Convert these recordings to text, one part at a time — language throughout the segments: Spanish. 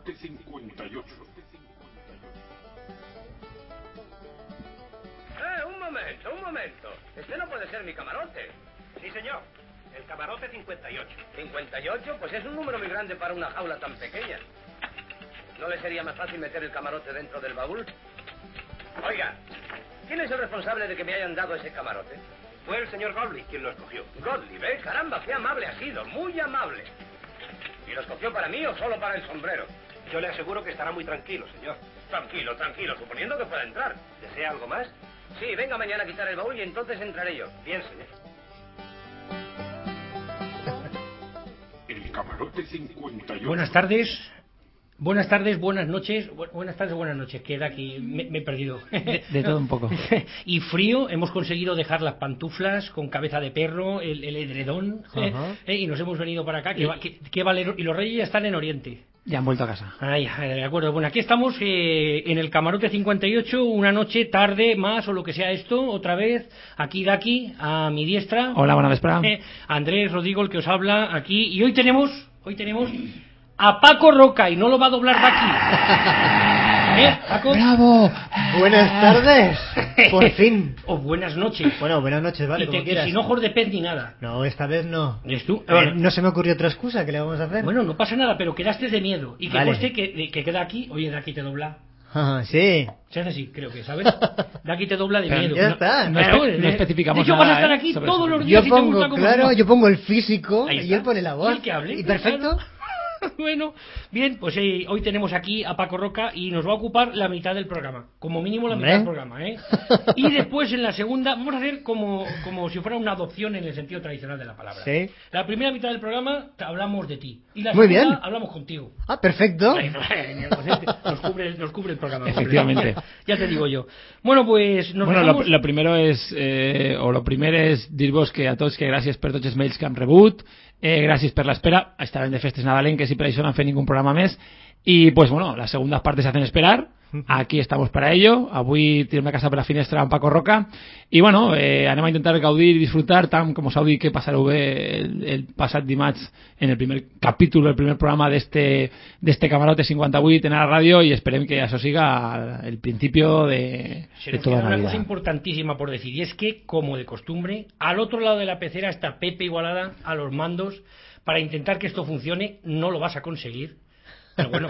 Camarote 58. Un momento. Este no puede ser mi camarote. Sí, señor. El camarote 58. ¿58? Pues es un número muy grande para una jaula tan pequeña. ¿No le sería más fácil meter el camarote dentro del baúl? Oiga, ¿quién es el responsable de que me hayan dado ese camarote? Fue el señor Godley quien lo escogió. Godley, ¿ve? Caramba, qué amable ha sido, muy amable. ¿Y lo escogió para mí o solo para el sombrero? Yo le aseguro que estará muy tranquilo, señor. Tranquilo, suponiendo que pueda entrar. ¿Desea algo más? Sí, venga mañana a quitar el baúl y entonces entraré yo. Bien, señor. El Camarote 58. Buenas tardes, buenas noches. Buenas tardes, buenas noches. Queda aquí, me he perdido. De todo un poco. Y frío, hemos conseguido dejar las pantuflas con cabeza de perro, el edredón, y nos hemos venido para acá. Qué valero. Y los reyes ya están en Oriente. Ya han vuelto a casa. De acuerdo. Bueno, aquí estamos en el Camarote 58, una noche, tarde, más o lo que sea esto, otra vez, aquí, a mi diestra. Hola, buenas espera. Andrés Rodrigo, el que os habla aquí. Y hoy tenemos a Paco Roca, y no lo va a doblar Daki. Paco? ¡Bravo! Buenas tardes. Por fin. O buenas noches. Bueno, buenas noches, vale, como quieras. Y sin ojos de pez ni nada. No, esta vez no. ¿Eres tú? No se me ocurrió otra excusa, ¿qué le vamos a hacer? Bueno, no pasa nada, pero quedaste de miedo. Y que vale. conste que queda aquí. Oye, Daki te dobla. Sí. Se hace así, creo que, ¿sabes? Daki te dobla de miedo. Ya está. No especificamos de hecho, nada. Vas a estar aquí todos los días. Yo pongo el físico y él pone la voz. ¿Y el que hable? ¿Y perfecto? Bueno, bien, pues hoy tenemos aquí a Paco Roca y nos va a ocupar la mitad del programa, como mínimo la mitad del programa, Y después en la segunda vamos a hacer como si fuera una adopción en el sentido tradicional de la palabra. Sí. La primera mitad del programa hablamos de ti y la Muy segunda bien. hablamos contigo. Ah, perfecto. Nos cubre el programa. Efectivamente. Ya te digo yo. Bueno, pues lo primero es dir-vos que a tots que gràcies per tots els mails que hem rebut, gràcies per l'espera, estarem de festes nadalenques i per això no han fet ningún programa més, y pues bueno, las segundas partes se hacen esperar. Aquí estamos para ello. Avui tirem la casa per la finestra amb Paco Roca i bueno, anem a intentar gaudir i disfrutar tant com us heu dit que passareu bé el passat dimarts en el primer capítol, el primer programa d'este Camarote 58 en la ràdio, i esperem que això siga el principio de toda la vida. Una cosa importantísima por decir, y es que, como de costumbre, al otro lado de la pecera está Pepe Igualada a los mandos para intentar que esto funcione. No lo vas a conseguir, pero bueno.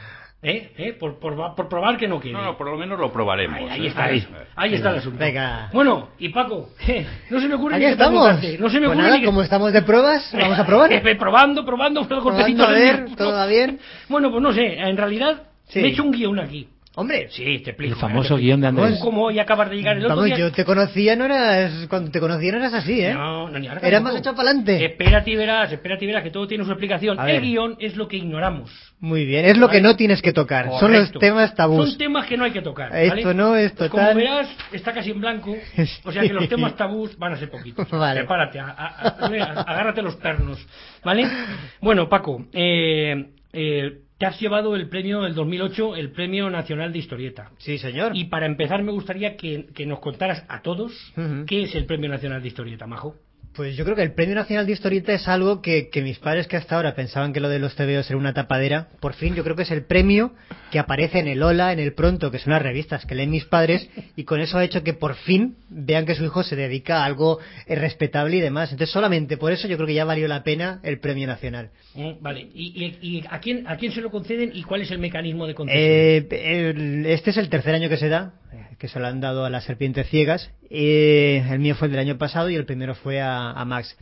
Por probar que no quiere. No, por lo menos lo probaremos. Ahí está el asunto. Venga. Bueno, y Paco, no se me ocurre Aquí ni estamos. No se me ocurre nada, ni como estamos de pruebas, vamos a probar. Probando los golpecitos. A ver, todo va bien. Bueno, pues no sé, en realidad me he hecho un guión aquí. Hombre, sí, te explico. El famoso guión de Andrés. Como hoy acabas de llegar el otro día. Yo te conocía, cuando te conocía no eras así, No, ni ahora. Eras más echado para adelante. Espérate y verás que todo tiene su explicación. El guión es lo que ignoramos. Muy bien, es lo que no tienes que tocar. Correcto. Son los temas tabús. Son temas que no hay que tocar, ¿vale? Esto no, esto pues tal. Como verás, está casi en blanco. O sea que los temas tabús van a ser poquitos. Vale. Prepárate, agárrate los pernos, ¿vale? Bueno, Paco, te has llevado el premio del 2008, el Premio Nacional de Historieta. Sí, señor. Y para empezar me gustaría que nos contaras a todos qué es el Premio Nacional de Historieta, Majo. Pues yo creo que el Premio Nacional de Historieta es algo que mis padres, que hasta ahora pensaban que lo de los TVOs era una tapadera, por fin yo creo que es el premio que aparece en el Hola, en el Pronto, que son las revistas que leen mis padres, y con eso ha hecho que por fin vean que su hijo se dedica a algo respetable y demás. Entonces solamente por eso yo creo que ya valió la pena el Premio Nacional. Vale, ¿y a quién se lo conceden y cuál es el mecanismo de concesión? Este es el tercer año que se da, que se lo han dado a Las Serpientes Ciegas. El mío fue el del año pasado y el primero fue a Max.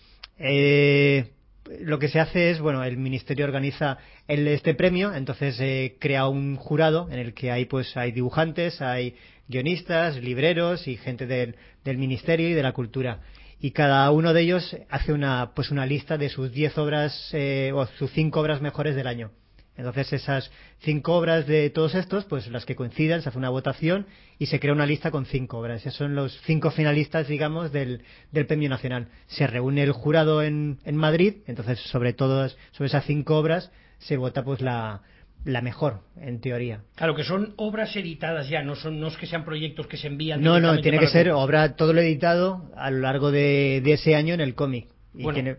Lo que se hace es, el ministerio organiza este premio, entonces crea un jurado en el que hay dibujantes, hay guionistas, libreros y gente del ministerio y de la cultura. Y cada uno de ellos hace una lista de sus 10 obras o sus 5 obras mejores del año. Entonces esas 5 obras de todos estos, las que coincidan, se hace una votación y se crea una lista con 5 obras. Esos son los 5 finalistas, digamos, del Premio Nacional. Se reúne el jurado en Madrid, entonces sobre esas 5 obras se vota la mejor, en teoría. Claro, que son obras editadas ya, no es que sean proyectos que se envían. No, tiene que ser obra, todo lo editado a lo largo de ese año en el cómic.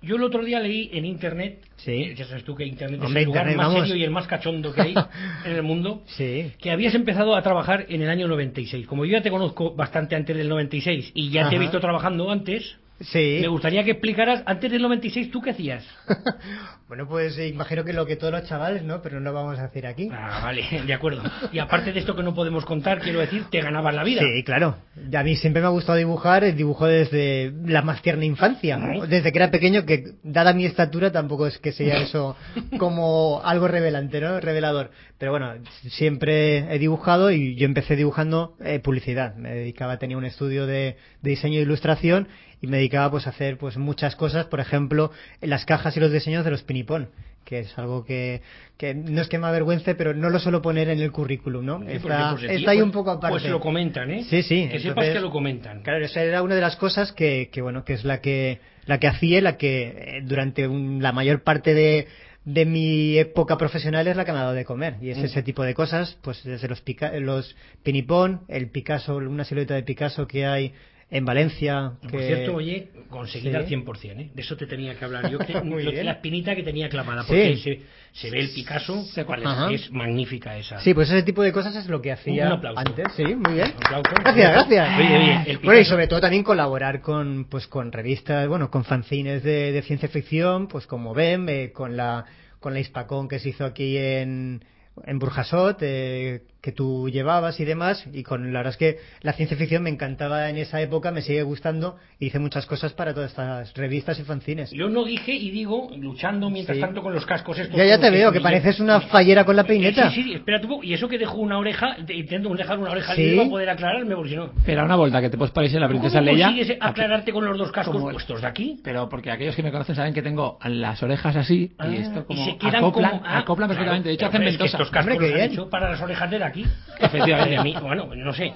Yo el otro día leí en internet, Sí. ya sabes tú que internet Hombre, es el lugar Internet, más vamos. serio y el más cachondo que hay en el mundo, Sí. que habías empezado a trabajar en el año 96. Como yo ya te conozco bastante antes del 96 y ya te he Ajá. visto trabajando antes, Sí. me gustaría que explicaras, antes del 96, ¿tú qué hacías? Bueno, pues imagino que lo que todos los chavales, ¿no? Pero no lo vamos a hacer aquí. Ah, vale, de acuerdo. Y aparte de esto que no podemos contar, quiero decir, te ganabas la vida. Sí, claro. Y a mí siempre me ha gustado dibujar, dibujo desde la más tierna infancia. Desde que era pequeño, que dada mi estatura tampoco es que sea eso como algo revelante, ¿no? Revelador. Pero bueno, siempre he dibujado y yo empecé dibujando publicidad. Me dedicaba, tenía un estudio de diseño e ilustración y me dedicaba pues a hacer pues muchas cosas, por ejemplo, las cajas y los diseños de los pinipón, que es algo que no es que me avergüence, pero no lo suelo poner en el currículum, ¿no? Sí, porque, Está, pues, aquí, está ahí pues, un poco aparte. Pues lo comentan, ¿eh? Sí, sí. Que sepas entonces, que lo comentan. Claro, esa era una de las cosas que bueno, que es la que hacía, la que durante la mayor parte de mi época profesional es la que me ha dado de comer. Y es ese tipo de cosas, pues desde los pinipón, el Picasso, una silueta de Picasso que hay en Valencia. Por cierto, oye, conseguida Sí. al 100%, ¿eh? De eso te tenía que hablar. Yo que Muy bien. la espinita que tenía clavada, porque Sí. se ve el Picasso, Sé cuál es. Ajá. es magnífica esa. Sí, pues ese tipo de cosas es lo que hacía Un aplauso. antes. Sí, muy bien. Un aplauso. Gracias. Oye, el Bueno, y Picasso- sobre todo también colaborar con revistas, bueno, con fanzines de ciencia ficción, pues como BEM, con la Hispacón que se hizo aquí en Burjasot, que tú llevabas y demás, y la verdad es que la ciencia ficción me encantaba en esa época, me sigue gustando, y hice muchas cosas para todas estas revistas y fanzines. Yo no dije y digo, luchando mientras Sí. tanto con los cascos estos. Ya te con los veo, que yo- pareces una fallera con la peineta. Sí, espera un poco. Y eso que dejo una oreja, intento dejar una oreja Sí. libre para poder aclararme, porque si no... Espera una vuelta, que te puedes parecer la princesa ¿Cómo Leia. consigues aclararte con los dos cascos Como- puestos de aquí? Pero porque aquellos que me conocen saben que tengo las orejas así y esto como se quedan acoplan, como... acoplan perfectamente. De hecho, Claro, hacen pero es que ventosa. estos cascos Hombre, qué los han bien. hecho para las orejas de aquí. Efectivamente. De mí, bueno, no sé.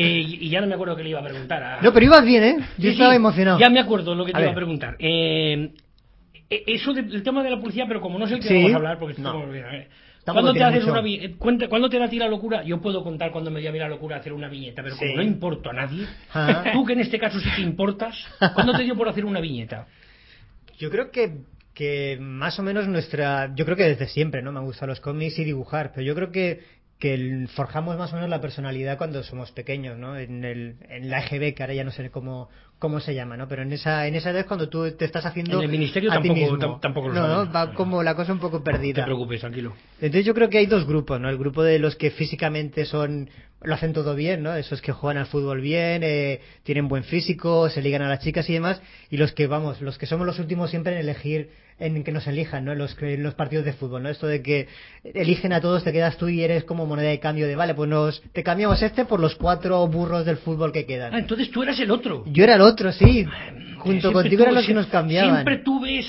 Y ya no me acuerdo qué le iba a preguntar. No, pero ibas bien, ¿eh? Yo Sí, estaba sí, emocionado. Ya me acuerdo lo que te A iba a ver. preguntar. Eso del tema de la policía, pero como no sé el que Sí. vamos a hablar, porque No. estamos... Tampoco ¿Cuándo te tiene haces mucho. ¿Cuándo te da a ti la locura? Yo puedo contar cuando me dio a mí la locura hacer una viñeta, pero como Sí. no importo a nadie, Ah. tú que en este caso sí te importas, ¿cuándo te dio por hacer una viñeta? Yo creo que más o menos yo creo que desde siempre, ¿no? Me han gustado los cómics y dibujar, pero yo creo que forjamos más o menos la personalidad cuando somos pequeños, ¿no? En la EGB, que ahora ya no sé cómo se llama, ¿no? Pero en esa edad cuando tú te estás haciendo En el ministerio a ti tampoco- mismo. tampoco lo no, saben. va como la cosa un poco No te perdida. preocupes, tranquilo. Entonces yo creo que hay dos grupos, ¿no? El grupo de los que físicamente lo hacen todo bien, ¿no? Esos que juegan al fútbol bien, tienen buen físico, se ligan a las chicas y demás, y los que somos los últimos siempre en elegir, en que nos elijan, ¿no? En los partidos de fútbol, ¿no? Esto de que eligen a todos, te quedas tú y eres como moneda de cambio de, vale, pues te cambiamos por los 4 burros del fútbol que quedan. Entonces tú eras el otro. Yo era el otro, sí. Junto Siempre contigo eran tuve los que nos cambiaban. Siempre tuve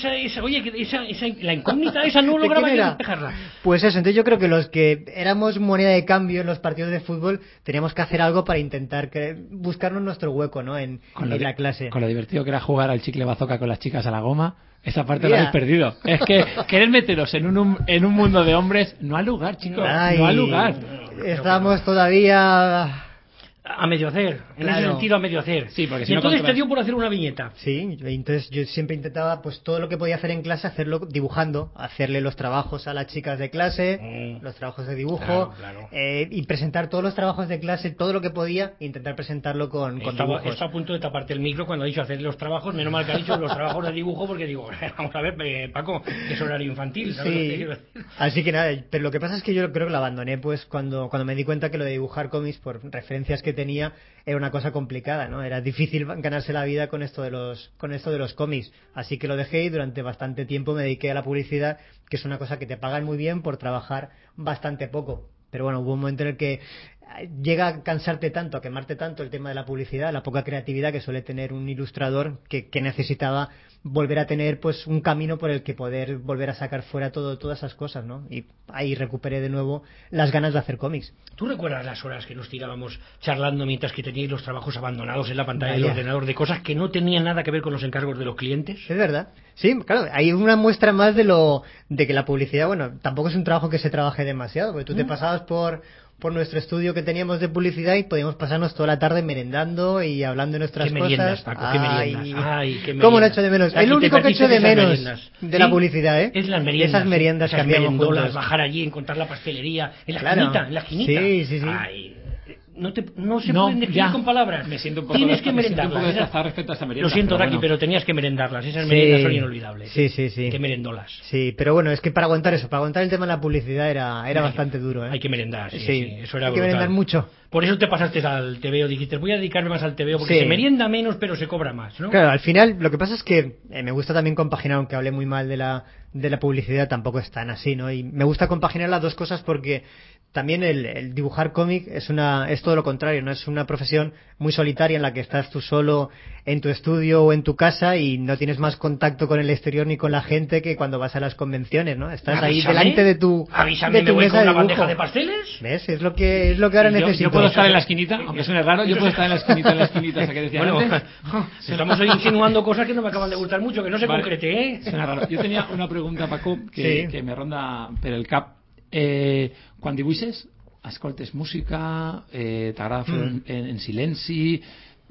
la incógnita esa no ¿De lograba quién yo era? despejarla. Pues eso, entonces yo creo que los que éramos moneda de cambio en los partidos de fútbol teníamos que hacer algo para intentar buscarnos nuestro hueco, ¿no? En la clase. Con lo divertido que era jugar al chicle bazooka con las chicas a la goma, esa parte Mira. la habéis perdido. Es que querer meteros en un mundo de hombres no ha lugar, chicos. Ay, no ha lugar. Estamos todavía... A medio hacer, en ese Claro. sentido a medio hacer. Sí, porque si y no entonces te controlas- dio por hacer una viñeta. Sí, entonces yo siempre intentaba, pues todo lo que podía hacer en clase, hacerlo dibujando, hacerle los trabajos a las chicas de clase, los trabajos de dibujo, Claro. y presentar todos los trabajos de clase, todo lo que podía, intentar presentarlo con dibujos. Está a punto de taparte el micro cuando ha dicho hacer los trabajos, menos mal que ha dicho los trabajos de dibujo, porque digo, vamos a ver, Paco, que es horario infantil, ¿sabes lo que Sí, quiero decir? así que nada, pero lo que pasa es que yo creo que lo abandoné pues cuando me di cuenta que lo de dibujar cómics por referencias que tenía era una cosa complicada, ¿no? Era difícil ganarse la vida con esto de los cómics, así que lo dejé y durante bastante tiempo me dediqué a la publicidad, que es una cosa que te pagan muy bien por trabajar bastante poco. Pero bueno, hubo un momento en el que llega a cansarte tanto, a quemarte tanto el tema de la publicidad, la poca creatividad que suele tener un ilustrador, que necesitaba volver a tener pues un camino por el que poder volver a sacar fuera todas esas cosas, ¿no? Y ahí recuperé de nuevo las ganas de hacer cómics. ¿Tú recuerdas las horas que nos tirábamos charlando mientras que teníais los trabajos abandonados en la pantalla del Vaya. ordenador de cosas que no tenían nada que ver con los encargos de los clientes? Es verdad. Sí, claro, hay una muestra más de que la publicidad, bueno, tampoco es un trabajo que se trabaje demasiado, porque tú te pasabas por por nuestro estudio que teníamos de publicidad y podíamos pasarnos toda la tarde merendando y hablando de nuestras ¿Qué cosas. meriendas, Paco? ¿Qué meriendas? Ay, qué ¿Cómo lo meriendas? echo de menos? Aquí El te único que perdiste echo de esas menos meriendas. de la publicidad, ¿eh? Es las meriendas. Esas meriendas que esas hacíamos merendolas, juntos. bajar allí, encontrar la pastelería, en la Claro. esquinita, en la esquinita. Sí, sí, sí. Ay, no se No, pueden describir ya. con palabras. Me siento un poco, Tienes que me siento un poco merendarlas. desplazado respecto a esta merienda. Lo siento, Daki, bueno. pero tenías que merendarlas. Esas Sí. meriendas son inolvidables. Sí, sí, sí. Qué merendolas. Sí, pero bueno, es que para aguantar eso, para aguantar el tema de la publicidad era bastante duro, ¿eh? Hay que merendar, sí, Sí, sí, eso era hay que brutal. merendar mucho. Por eso te pasaste al TVO, dijiste, voy a dedicarme más al TVO, porque Sí. se merienda menos, pero se cobra más, ¿no? Claro, al final lo que pasa es que me gusta también compaginar, aunque hablé muy mal de la publicidad, tampoco es tan así, ¿no? Y me gusta compaginar las dos cosas porque también el dibujar cómic es todo lo contrario, ¿no? Es una profesión muy solitaria en la que estás tú solo en tu estudio o en tu casa y no tienes más contacto con el exterior ni con la gente que cuando vas a las convenciones, ¿no? Estás ahí Avísame, delante de tu avísame, de me tu voy mesa con una de bandeja dibujo. de pasteles. ¿Ves? Es lo que ahora necesito. Yo puedo estar en la esquinita, aunque suene raro, yo puedo estar en la esquinita, esa que decía Bueno, antes. estamos hoy insinuando cosas que no me acaban de gustar mucho, que no se Vale. concrete, ¿eh? Suena raro. Yo tenía una pregunta, Paco, Sí. que me ronda per el cap. Quan dibuixes, escoltes música, t'agrada fer en silenci,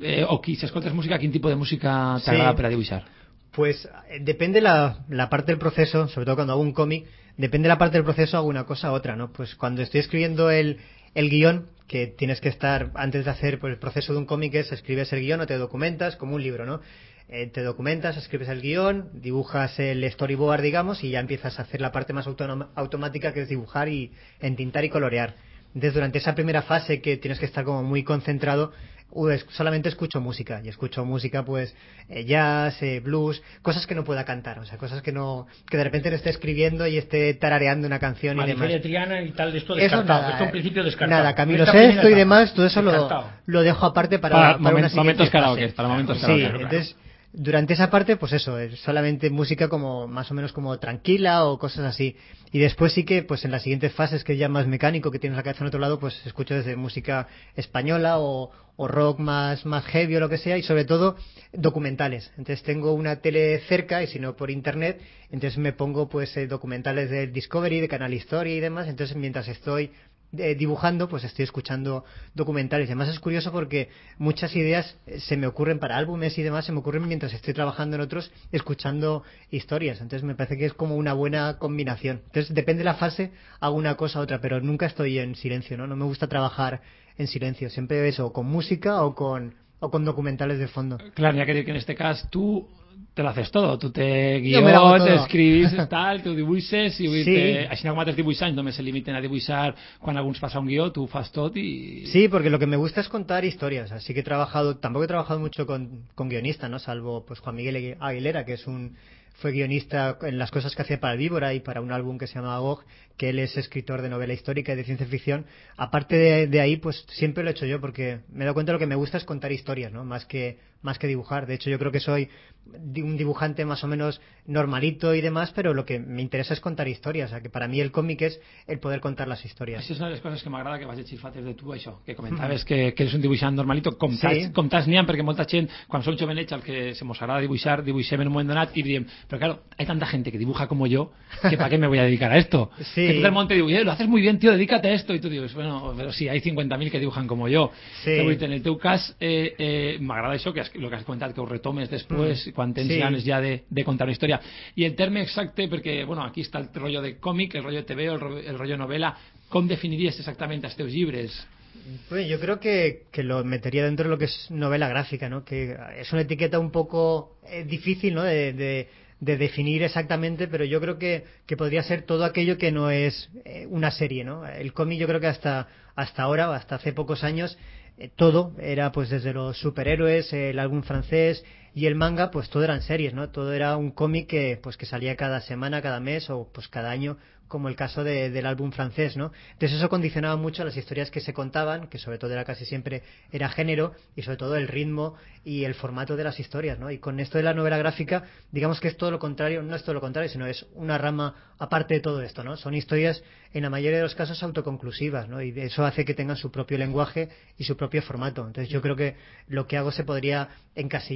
o si escoltes música, quin tipus de música t'agrada per a dibuixar? Pues depende la parte del proceso, sobre todo cuando hago un cómic, depende la parte del proceso, hago una cosa u otra, ¿no? Pues cuando estoy escribiendo el guión, que tienes que estar, antes de hacer pues, el proceso de un cómic es escribes el guión o te documentas, como un libro, ¿no? Te documentas, escribes el guión, dibujas el storyboard, digamos, y ya empiezas a hacer la parte más automática, que es dibujar y entintar y colorear. Entonces, durante esa primera fase que tienes que estar como muy concentrado, solamente escucho música. Y escucho música, pues, jazz, blues, cosas que no pueda cantar. O sea, cosas que de repente no esté escribiendo y esté tarareando una canción y demás. Mariferia Triana y tal, de esto Eso descartado. nada, Esto en principio descartado. nada, Camilo Esta primera Sesto y etapa, demás, todo eso descartado. lo dejo aparte para una momentos siguiente karaoke, fase. para momentos Sí, karaoke. entonces, durante esa parte, pues eso, es solamente música como más o menos como tranquila o cosas así. Y después sí que, pues en las siguientes fases, que es ya más mecánico, que tienes la cabeza en otro lado, pues escucho desde música española o rock más heavy o lo que sea, y sobre todo documentales. Entonces tengo una tele cerca y si no por internet, entonces me pongo pues documentales del Discovery, de Canal Historia y demás. Entonces mientras estoy dibujando, pues estoy escuchando documentales. Y además es curioso porque muchas ideas se me ocurren para álbumes y demás, se me ocurren mientras estoy trabajando en otros, escuchando historias. Entonces me parece que es como una buena combinación. Entonces depende de la fase, hago una cosa u otra, pero nunca estoy en silencio, ¿no? No me gusta trabajar en silencio. Siempre eso, con música o con documentales de fondo. Clar, n'hi ha que dir que en este cas tu te lo haces todo, tu te Jo me lo hago guió, te todo. escribís, tal, tu dibuixes i vull Sí. dir, així com altres dibuixants només se limiten a dibuixar quan alguns passa un guió, tu fas tot i... Sí, porque lo que me gusta es contar historias. Así que tampoco he trabajado mucho con guionistas, ¿no? Salvo pues Juan Miguel Aguilera, que fue guionista en las cosas que hacía para el Víbora y para un álbum que se llama GOG, que él es escritor de novela histórica y de ciencia ficción. Aparte de ahí, pues siempre lo he hecho yo, porque me he dado cuenta de lo que me gusta es contar historias, ¿no? Más que dibujar. De hecho, yo creo que soy un dibujante más o menos normalito y demás, pero lo que me interesa es contar historias. O sea, que para mí el cómic es el poder contar las historias. Això és una de les coses que m'agrada que vas llegir fa temps de tu, això, que comentaves que eres un dibuixant normalito, com Sí. tas n'hi ha, perquè molta gent, quan som jovenets, el que se mos agrada dibuixar, dibuixem en un moment donat i diem, pero claro, hay tanta gente que dibuja como yo, que ¿para qué me voy a dedicar a esto? Sí. Que todo el mundo te dice, lo haces muy bien, tío, dedícate a esto, y tú dices, bueno, pero sí, hay 50.000 que dibujan como yo. Sí. Però, vull dir, en el teu cas, m'agrada això, que lo que has comentat, que ho retomes després, quan tens Sí. ganes ja de contar una història. I el terme exacte, perquè, bueno, aquí està el rollo de còmic, el rollo de TV, el rollo novela, com definiries exactament els teus llibres? Pues yo creo que lo metería dentro de lo que es novela gráfica, ¿no? Que es una etiqueta un poco difícil, ¿no? De definir exactamente, pero yo creo que podría ser todo aquello que no es una serie, ¿no? El cómic yo creo que hasta ahora, o hasta hace pocos años, todo era pues desde los superhéroes, el álbum francés y el manga, pues todo eran series, ¿no? Todo era un cómic que salía cada semana, cada mes o pues cada año, como el caso del álbum francés, ¿no? Entonces eso condicionaba mucho las historias que se contaban, que sobre todo casi siempre era género, y sobre todo el ritmo y el formato de las historias, ¿no? Y con esto de la novela gráfica, digamos que es todo lo contrario, no es todo lo contrario, sino es una rama aparte de todo esto, ¿no? Son historias, en la mayoría de los casos, autoconclusivas, ¿no? Y eso hace que tengan su propio lenguaje y su propio formato. Entonces yo creo que lo que hago se podría encasillar, ¿no? Se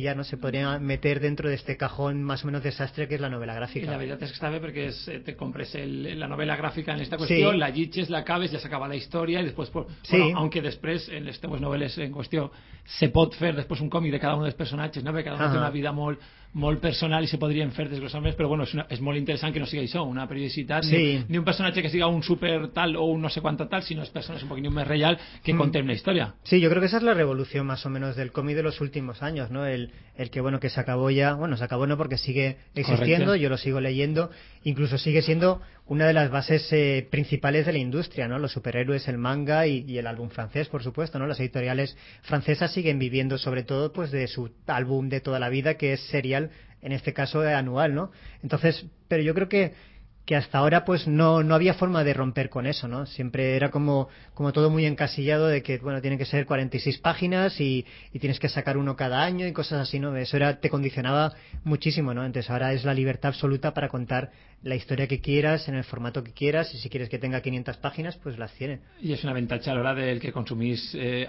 podría meter dentro de este cajón más o menos desastre que es la novela I gráfica. la veritat és que està bé perquè te compres la novela gràfica en esta qüestió, Sí. la llitges, la acabes, ja s'acaba la història i després, Sí. bueno, aunque després en les teves novel·les en qüestió se pot fer després un còmic de cada un dels personatges, no? Perquè cada un té una vida molt personal i se podrien fer desglossar-més, però bueno, és molt interessant que no sigui això, una periodicitat, Sí. ni un personatge que siga un super tal o un no sé quanta tal, sinó és persones un poquito més real que contem una història. Sí, yo creo que esa es la revolución más o menos del cómic de los últimos años, ¿no? El que, bueno, que se acabó ya, bueno, se acabó no porque sigue existiendo, Correcto. yo lo sigo leyendo, incluso sigue siendo una de las bases principales de la industria, ¿no? Los superhéroes, el manga y el álbum francés, por supuesto, ¿no? Las editoriales francesas siguen viviendo sobre todo pues de su álbum de toda la vida, que es serial, en este caso anual, ¿no? Entonces, pero yo creo que hasta ahora pues no había forma de romper con eso, ¿no? Siempre era como todo muy encasillado de que, bueno, tienen que ser 46 páginas y tienes que sacar uno cada año y cosas así, ¿no? Eso te condicionaba muchísimo, ¿no? Entonces ahora es la libertad absoluta para contar la historia que quieras, en el formato que quieras, y si quieres que tenga 500 páginas, pues las tiene. Y es un avantatge a l'hora del que consumís,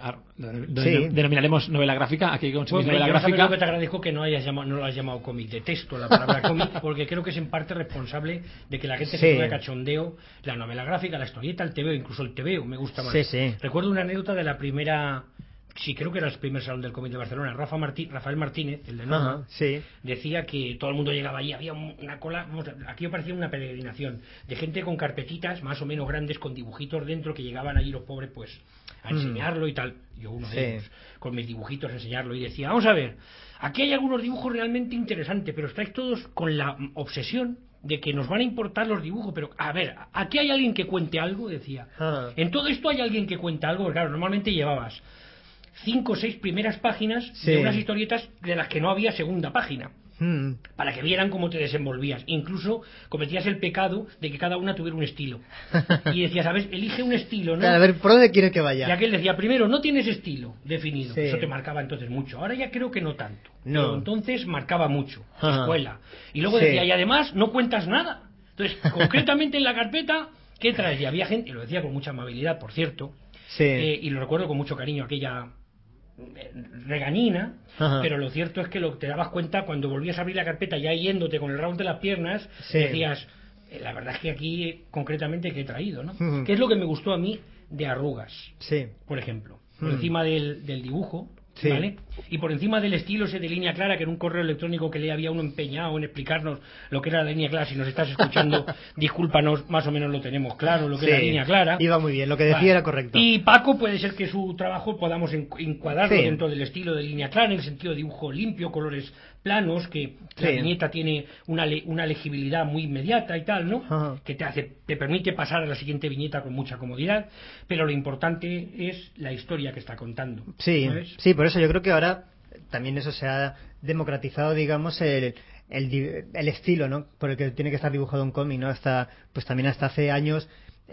Sí. denominaremos novela gráfica, aquí consumís Pues, novela yo sabes gráfica. lo que te agradezco que no lo has llamado cómic. Detesto la palabra cómic porque creo que es en parte responsable de que la gente se Sí. ponga de cachondeo la novela gráfica, la historieta, el TVO, incluso el TVO me gusta más. Sí. Recuerdo una anécdota de la primera, sí, creo que era el primer salón del cómic de Barcelona. Rafael Martínez, el de Norma, Ajá, sí. decía que todo el mundo llegaba allí, había una cola, aquí parecía una peregrinación de gente con carpetitas más o menos grandes con dibujitos dentro que llegaban allí los pobres pues a enseñarlo y tal. Yo uno de Sí. ellos, con mis dibujitos a enseñarlo y decía, vamos a ver, aquí hay algunos dibujos realmente interesantes, pero estáis todos con la obsesión de que nos van a importar los dibujos, pero a ver, aquí hay alguien que cuente algo, decía. Ah. En todo esto hay alguien que cuenta algo, porque claro, normalmente llevabas 5 o 6 primeras páginas Sí. de unas historietas de las que no había segunda página, Mm. para que vieran cómo te desenvolvías. Incluso cometías el pecado de que cada una tuviera un estilo. Y decías, a ver, elige un estilo, ¿no? Claro, a ver, ¿por dónde quieres que Y vaya? aquel decía, primero, no tienes estilo definido. Sí. Eso te marcaba entonces mucho. Ahora ya creo que no tanto. No. Pero entonces marcaba mucho. Ajá. Escuela. Y luego Sí. decía, y además no cuentas nada. Entonces, concretamente en la carpeta, ¿qué traes? Y había gente, y lo decía con mucha amabilidad, por cierto, Sí. y lo recuerdo con mucho cariño, aquella regañina, Ajá. pero lo cierto es que te dabas cuenta cuando volvías a abrir la carpeta ya yéndote con el round de las piernas, Sí. decías, la verdad es que aquí concretamente que he traído, ¿no? Ujú. ¿Qué es lo que me gustó a mí de Arrugas, Sí. por ejemplo? Por Mm. encima del dibujo, Sí. ¿vale? Y por encima del estilo ese de línea clara, que en un correo electrónico que le había uno empeñado en explicarnos lo que era la línea clara. Si nos estás escuchando, discúlpanos, más o menos lo tenemos claro, lo que es la Sí. línea clara. Iba muy bien, lo que decía Vale. era correcto. Y Paco puede ser que su trabajo podamos encuadrarlo Sí. dentro del estilo de línea clara, en el sentido de dibujo limpio, colores planos, que la Sí. viñeta tiene una legibilidad muy inmediata y tal, ¿no? Ajá. Que te permite pasar a la siguiente viñeta con mucha comodidad, pero lo importante es la historia que está contando. Sí, ¿sabes? sí, por eso yo creo que ahora también eso se ha democratizado, digamos, el estilo, ¿no? Por el que tiene que estar dibujado un cómic, ¿no? Pues también hasta hace años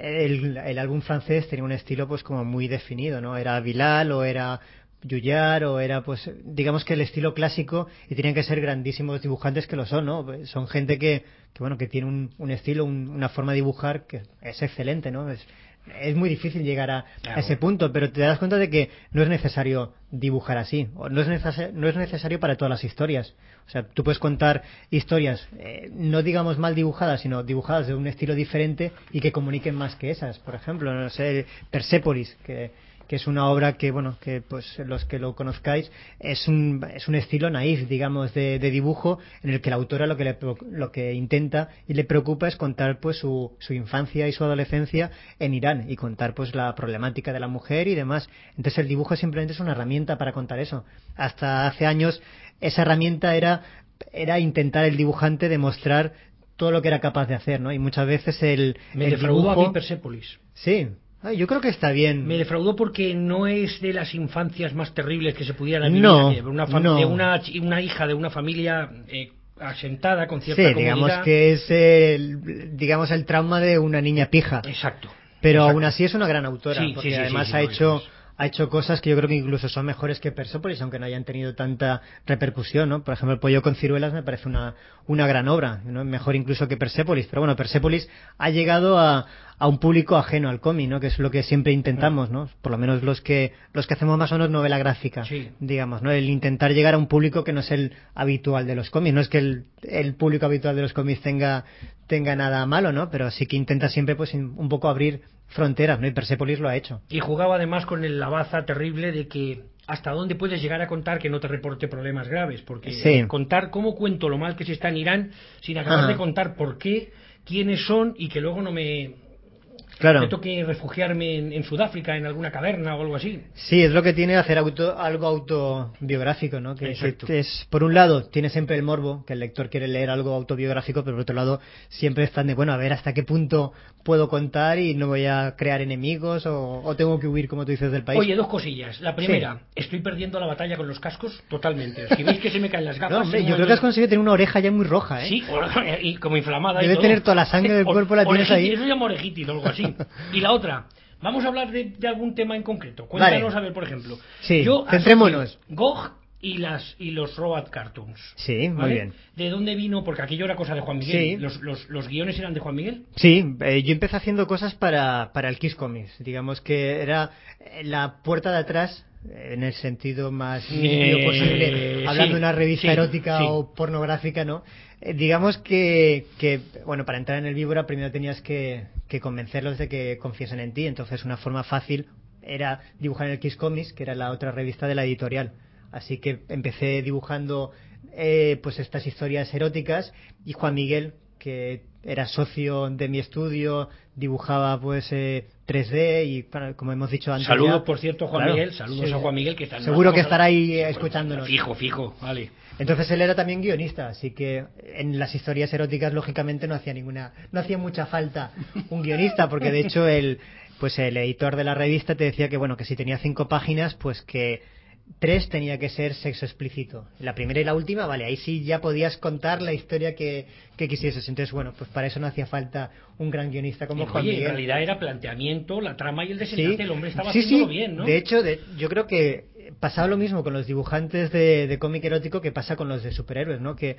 el álbum francés tenía un estilo pues como muy definido, ¿no? Era Bilal o era Yuyar o era pues digamos que el estilo clásico, y tienen que ser grandísimos dibujantes que lo son, ¿no? Pues son gente que bueno, que tiene un estilo, una forma de dibujar que es excelente, ¿no? Es muy difícil llegar a ese punto, pero te das cuenta de que no es necesario dibujar así, o no es necesario para todas las historias. O sea, tú puedes contar historias no digamos mal dibujadas, sino dibujadas de un estilo diferente y que comuniquen más que esas. Por ejemplo, no sé, Persépolis, que es una obra que, bueno, que pues los que lo conozcáis, es un estilo naif, digamos, de dibujo, en el que la autora lo que intenta y le preocupa es contar pues su infancia y su adolescencia en Irán, y contar pues la problemática de la mujer y demás. Entonces el dibujo simplemente es una herramienta para contar eso. Hasta hace años esa herramienta era intentar el dibujante demostrar todo lo que era capaz de hacer, ¿no? Y muchas veces Me el defraudó dibujo... a mí Persépolis. Sí. Ay, yo creo que está bien. Me defraudó porque no es de las infancias más terribles que se pudieran vivir. No, aquí. De una hija de una familia asentada con cierta Sí, comodidad. digamos que es el trauma de una niña pija. Exacto. Pero Exacto. aún así es una gran autora, Sí, porque sí, además sí, ha no, hecho eso es. ha hecho cosas que yo creo que incluso son mejores que Persepolis, aunque no hayan tenido tanta repercusión, ¿no? Por ejemplo, El pollo con ciruelas me parece una gran obra, ¿no? Mejor incluso que Persepolis, pero bueno, Persepolis ha llegado a un público ajeno al cómic, ¿no? Que es lo que siempre intentamos, ¿no? Por lo menos los que hacemos más o menos novela gráfica, Sí. digamos, ¿no? El intentar llegar a un público que no es el habitual de los cómics. No es que el público habitual de los cómics tenga nada malo, ¿no? Pero sí que intenta siempre pues un poco abrir fronteras, ¿no? Y Persepolis lo ha hecho. Y jugaba además con la baza terrible de que hasta dónde puedes llegar a contar que no te reporte problemas graves, porque Sí. contar cómo cuento lo mal que se está en Irán sin acabar Ajá. de contar por qué, quiénes son y que luego no me toque refugiarme en Sudáfrica, en alguna caverna o algo así. Sí, es lo que tiene hacer algo autobiográfico, ¿no? Que Exacto. es, por un lado, tiene siempre el morbo, que el lector quiere leer algo autobiográfico, pero por otro lado, siempre están de, bueno, a ver hasta qué punto puedo contar y no voy a crear enemigos o tengo que huir, como tú dices, del país. Oye, dos cosillas. La primera, estoy perdiendo la batalla con los cascos totalmente. Si veis que se me caen las gafas... No, hombre, yo creo que has conseguido tener una oreja ya muy roja, ¿eh? Sí, y como inflamada. Debe y todo. tener toda la sangre del cuerpo, la tienes ahí. Eso se llama orejitis o algo así. Y la otra, vamos a hablar de algún tema en concreto. Cuéntanos, Vale. a ver, por ejemplo. Sí, Yo centrémonos. asocio GOG y los Robot Cartoons. Sí, muy ¿vale? bien. ¿De dónde vino? Porque aquello era cosa de Juan Miguel. Sí. ¿Los guiones eran de Juan Miguel? Sí, yo empecé haciendo cosas para el Kiss Comics. Digamos que era la puerta de atrás, en el sentido más limpio posible, hablando sí, de una revista sí, erótica sí. o pornográfica, ¿no? Digamos que, bueno, para entrar en el Víbora primero tenías que convencerlos de que confiesen en ti. Entonces una forma fácil era dibujar en el Kiss Comics, que era la otra revista de la editorial. Así que empecé dibujando pues estas historias eróticas, y Juan Miguel, que era socio de mi estudio, dibujaba pues 3D y, bueno, como hemos dicho antes, Saludos, ya, por cierto, Juan claro, Miguel. Saludos sí, a Juan Miguel, que está en seguro una que cosa- estará ahí Sí, escuchándonos. Fijo, vale. Entonces él era también guionista, así que en las historias eróticas lógicamente no hacía mucha falta un guionista, porque de hecho el editor de la revista te decía que bueno, que si tenía 5 páginas, pues que 3 tenía que ser sexo explícito. La primera y la última, vale, ahí sí ya podías contar la historia que quisieses. Entonces, bueno, pues para eso no hacía falta un gran guionista como Juan Oye, en Miguel. realidad era planteamiento, la trama y el desenlace. Sí, El hombre estaba sí, haciéndolo sí. bien, ¿no? De hecho, yo creo que pasaba lo mismo con los dibujantes de cómic erótico que pasa con los de superhéroes, ¿no? Que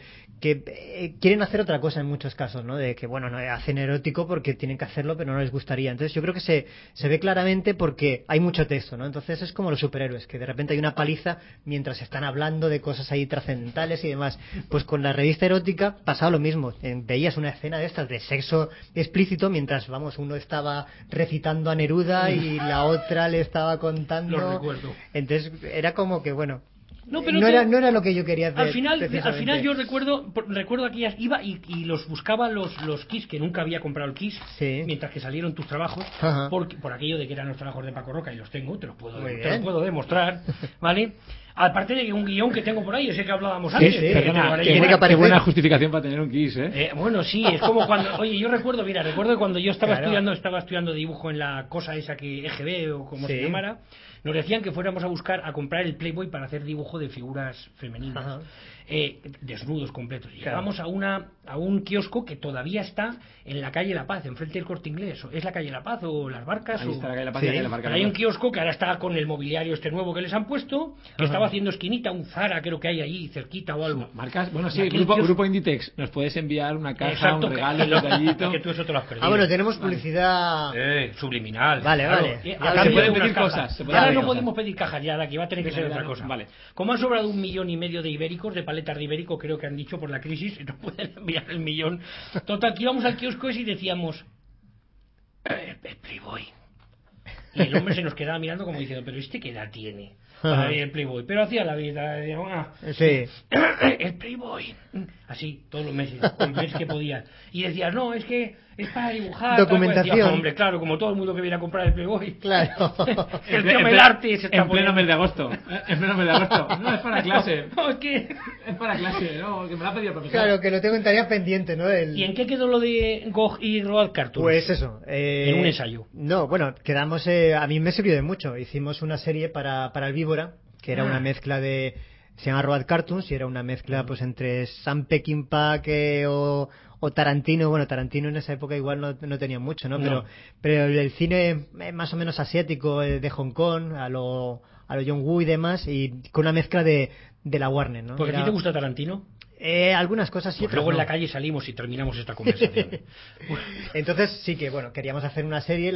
quieren hacer otra cosa en muchos casos, ¿no? De que, bueno, no hacen erótico porque tienen que hacerlo, pero no les gustaría. Entonces yo creo que se ve claramente porque hay mucho texto, ¿no? Entonces es como los superhéroes, que de repente hay una paliza mientras están hablando de cosas ahí trascendentales y demás. Pues con la revista erótica pasaba lo mismo. Veías una escena de estas de sexo explícito mientras, vamos, uno estaba recitando a Neruda y la otra le estaba contando. Lo recuerdo. Entonces era como que, bueno, No, no, pero te- era lo que yo quería hacer. Al final precisamente. yo recuerdo aquí iba y los buscaba los Kiss, que nunca había comprado el Kiss, Sí. mientras que salieron tus trabajos, Ajá. por aquello de que eran los trabajos de Paco Roca, y los tengo, te Muy lo bien. puedo demostrar, ¿vale? Aparte de un guión que tengo por ahí, ese que hablábamos Sí, antes. sí, que te lo Perdona, haré tiene llegar. que aparecer. qué buena justificación para tener un Kiss, ¿eh? Bueno, sí, es como cuando... Oye, yo recuerdo que cuando yo estaba Claro. estudiando dibujo en la cosa esa que EGB o como Sí. se llamara, nos decían que fuéramos a comprar el Playboy para hacer dibujo de figuras femeninas, Ajá. desnudos completos. Y Claro. llegamos a un kiosco que todavía está en la calle La Paz, enfrente del Corte Inglés. ¿Es la calle La Paz o Las Barcas? Ahí o... está la calle La Paz Sí. y la calle La Marca. Pero hay un kiosco que ahora está con el mobiliario este nuevo que les han puesto, que Ajá. estaba haciendo esquinita, un Zara creo que hay ahí cerquita o algo. Marcas, bueno, sí, Aquel kiosco- grupo Inditex. Nos puedes enviar una caja, Exacto, un regalo, un detallito. que tú eso te lo has perdido. Bueno, tenemos publicidad. Subliminal. Vale, vale. Y Ya ahora cambio. se pueden unas pedir cajas. cosas. Se pueden Ahora pedir no cosas. podemos pedir cajas ya, de aquí va a tener que ser otra cosa. Vale. Como han sobrado 1,5 millones de ibéricos, de paletas de ibérico, creo que han dicho por la crisis, no pueden enviar el millón. Total, que íbamos al kiosco ese y decíamos, el Playboy. Y el hombre se nos quedaba mirando como diciendo, pero ¿este qué edad tiene? Para ver el Playboy. Pero hacía la vida, decíamos, Sí. el Playboy. Así, todos los meses, el mes que podía. Y decía, no, es que es para dibujar. Documentación. Decía, hombre, claro, como todo el mundo que viene a comprar el Playboy. Claro. El tema del arte se está En pleno poniendo. mes de agosto. En pleno mes de agosto. No, es para clase. No, es que... Es para clase, no, que me la ha pedido el profesor. Claro, que lo tengo en tarea pendiente, ¿no? ¿Y en qué quedó lo de Gog y Roald Cartoons? Pues eso. En un ensayo. No, bueno, quedamos. A mí me sirvió de mucho. Hicimos una serie para el Víbora, que era una mezcla de se llama Road Cartoons y era una mezcla pues entre Sam Peckinpah o Tarantino. Bueno, Tarantino en esa época igual no tenía mucho, ¿no? No. Pero el cine más o menos asiático de Hong Kong, a lo John Woo y demás, y con una mezcla de la Warner, ¿no? ¿Porque a ti te gusta Tarantino? Algunas cosas sí, Pues otras luego en no. la calle salimos y terminamos esta conversación. Entonces sí que, bueno, queríamos hacer una serie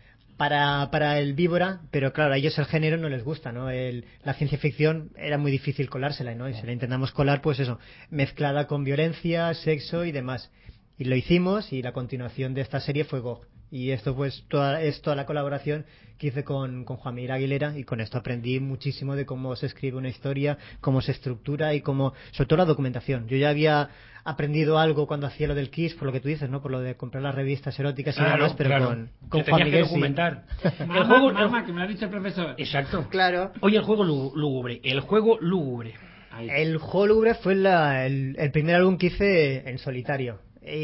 para el Víbora, pero claro, a ellos el género no les gusta, ¿no? La ciencia ficción era muy difícil colársela, ¿no? Y se la intentamos colar, pues eso, mezclada con violencia, sexo y demás. Y lo hicimos, y la continuación de esta serie fue GOG. Y esto pues es toda la colaboración que hice con Juan Miguel Aguilera, y con esto aprendí muchísimo de cómo se escribe una historia, cómo se estructura y cómo, sobre todo la documentación. Yo ya había aprendido algo cuando hacía lo del Kiss, por lo que tú dices, ¿no? Por lo de comprar las revistas eróticas y demás, pero con Te Juan tenías Miguel que sí. documentar. Mamá, que me lo ha dicho el profesor. Exacto. Claro. Oye, el juego lúgubre. El juego lúgubre. Ahí. El juego lúgubre fue el primer álbum que hice en solitario.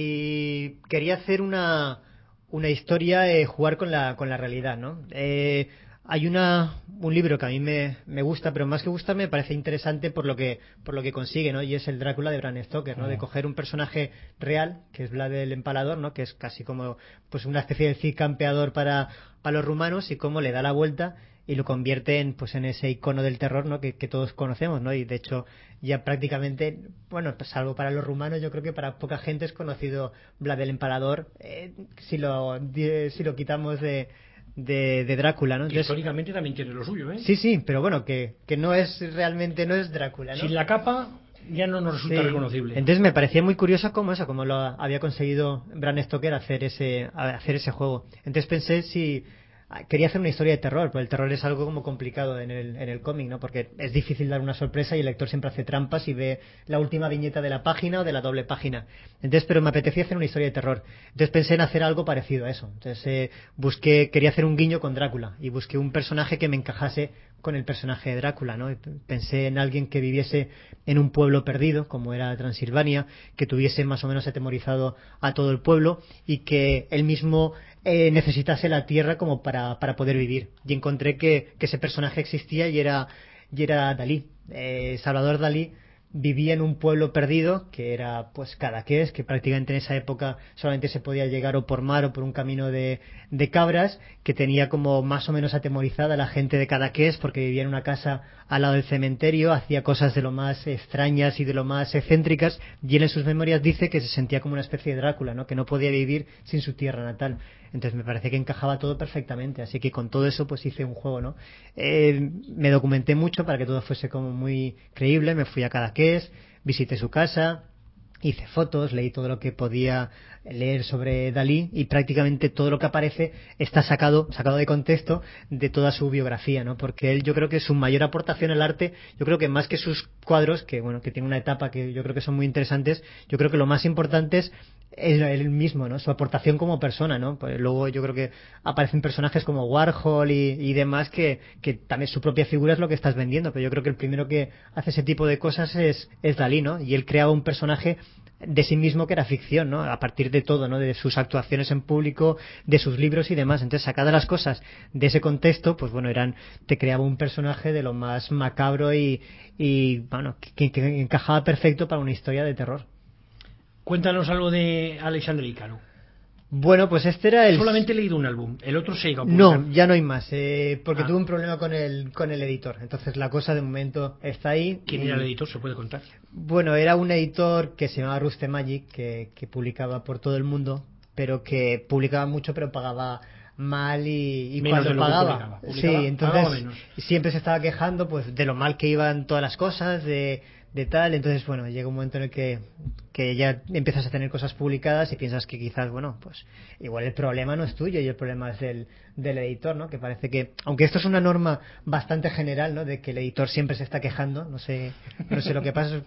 Y quería hacer una historia, jugar con la realidad, ¿no? Hay un libro que a mí me gusta, pero más que gustarme me parece interesante por lo que consigue, ¿no? Y es el Drácula de Bram Stoker, ¿no? De coger un personaje real, que es Vlad el Empalador, ¿no? Que es casi como pues una especie de Cid Campeador para los rumanos, y cómo le da la vuelta y lo convierte en ese icono del terror, ¿no? Que todos conocemos, ¿no? Y de hecho ya prácticamente, bueno, pues salvo para los rumanos, yo creo que para poca gente es conocido Vlad el Empalador, si lo quitamos de Drácula, ¿no? Entonces, históricamente también tiene lo suyo, ¿eh? sí, pero bueno, que no es realmente, no es Drácula, ¿no? Sin la capa ya no nos resulta reconocible. Entonces me parecía muy curioso cómo lo había conseguido Bram Stoker hacer ese juego. Entonces pensé si quería hacer una historia de terror, pero el terror es algo como complicado en el cómic, ¿no? Porque es difícil dar una sorpresa y el lector siempre hace trampas y ve la última viñeta de la página o de la doble página. Entonces, pero me apetecía hacer una historia de terror. Entonces pensé en hacer algo parecido a eso. Entonces quería hacer un guiño con Drácula y busqué un personaje que me encajase con el personaje de Drácula, ¿no? Y pensé en alguien que viviese en un pueblo perdido, como era Transilvania, que tuviese más o menos atemorizado a todo el pueblo y que él mismo necesitase la tierra como para poder vivir. Y encontré que ese personaje existía y era Dalí. Salvador Dalí vivía en un pueblo perdido que era pues Cadaqués, que prácticamente en esa época solamente se podía llegar o por mar o por un camino de cabras, que tenía como más o menos atemorizada a la gente de Cadaqués porque vivía en una casa al lado del cementerio, hacía cosas de lo más extrañas y de lo más excéntricas, y él en sus memorias dice que se sentía como una especie de Drácula, ¿no? Que no podía vivir sin su tierra natal. Entonces me parece que encajaba todo perfectamente, así que con todo eso pues hice un juego, ¿no? Me documenté mucho para que todo fuese como muy creíble, me fui a Cadaqués, visité su casa, hice fotos, leí todo lo que podía leer sobre Dalí, y prácticamente todo lo que aparece está sacado de contexto de toda su biografía, ¿no? Porque él, yo creo que su mayor aportación al arte, yo creo que más que sus cuadros, que bueno, que tiene una etapa que yo creo que son muy interesantes, yo creo que lo más importante es él mismo, ¿no? Su aportación como persona, ¿no? Pues luego yo creo que aparecen personajes como Warhol y demás que también su propia figura es lo que estás vendiendo, pero yo creo que el primero que hace ese tipo de cosas es Dalí, ¿no? Y él creaba un personaje de sí mismo que era ficción, ¿no? A partir de todo, ¿no? De sus actuaciones en público, de sus libros y demás. Entonces, sacadas las cosas de ese contexto, pues bueno, te creaba un personaje de lo más macabro y bueno, que encajaba perfecto para una historia de terror. Cuéntanos algo de Alexandre Ícaro. Bueno, pues este era Solamente he leído un álbum, el otro se iba a publicar. No, ya no hay más, porque tuve un problema con el editor. Entonces la cosa de momento está ahí. ¿Quién era el editor? ¿Se puede contar? Bueno, era un editor que se llamaba Ruste Magic, que publicaba por todo el mundo, pero que publicaba mucho, pero pagaba mal y cuando pagaba. Sí, entonces siempre se estaba quejando pues de lo mal que iban todas las cosas, de tal. Entonces, bueno, llega un momento en el que ya empiezas a tener cosas publicadas y piensas que quizás, bueno, pues igual el problema no es tuyo y el problema es del editor, ¿no? Que parece que, aunque esto es una norma bastante general, ¿no? De que el editor siempre se está quejando, no sé lo que pasa,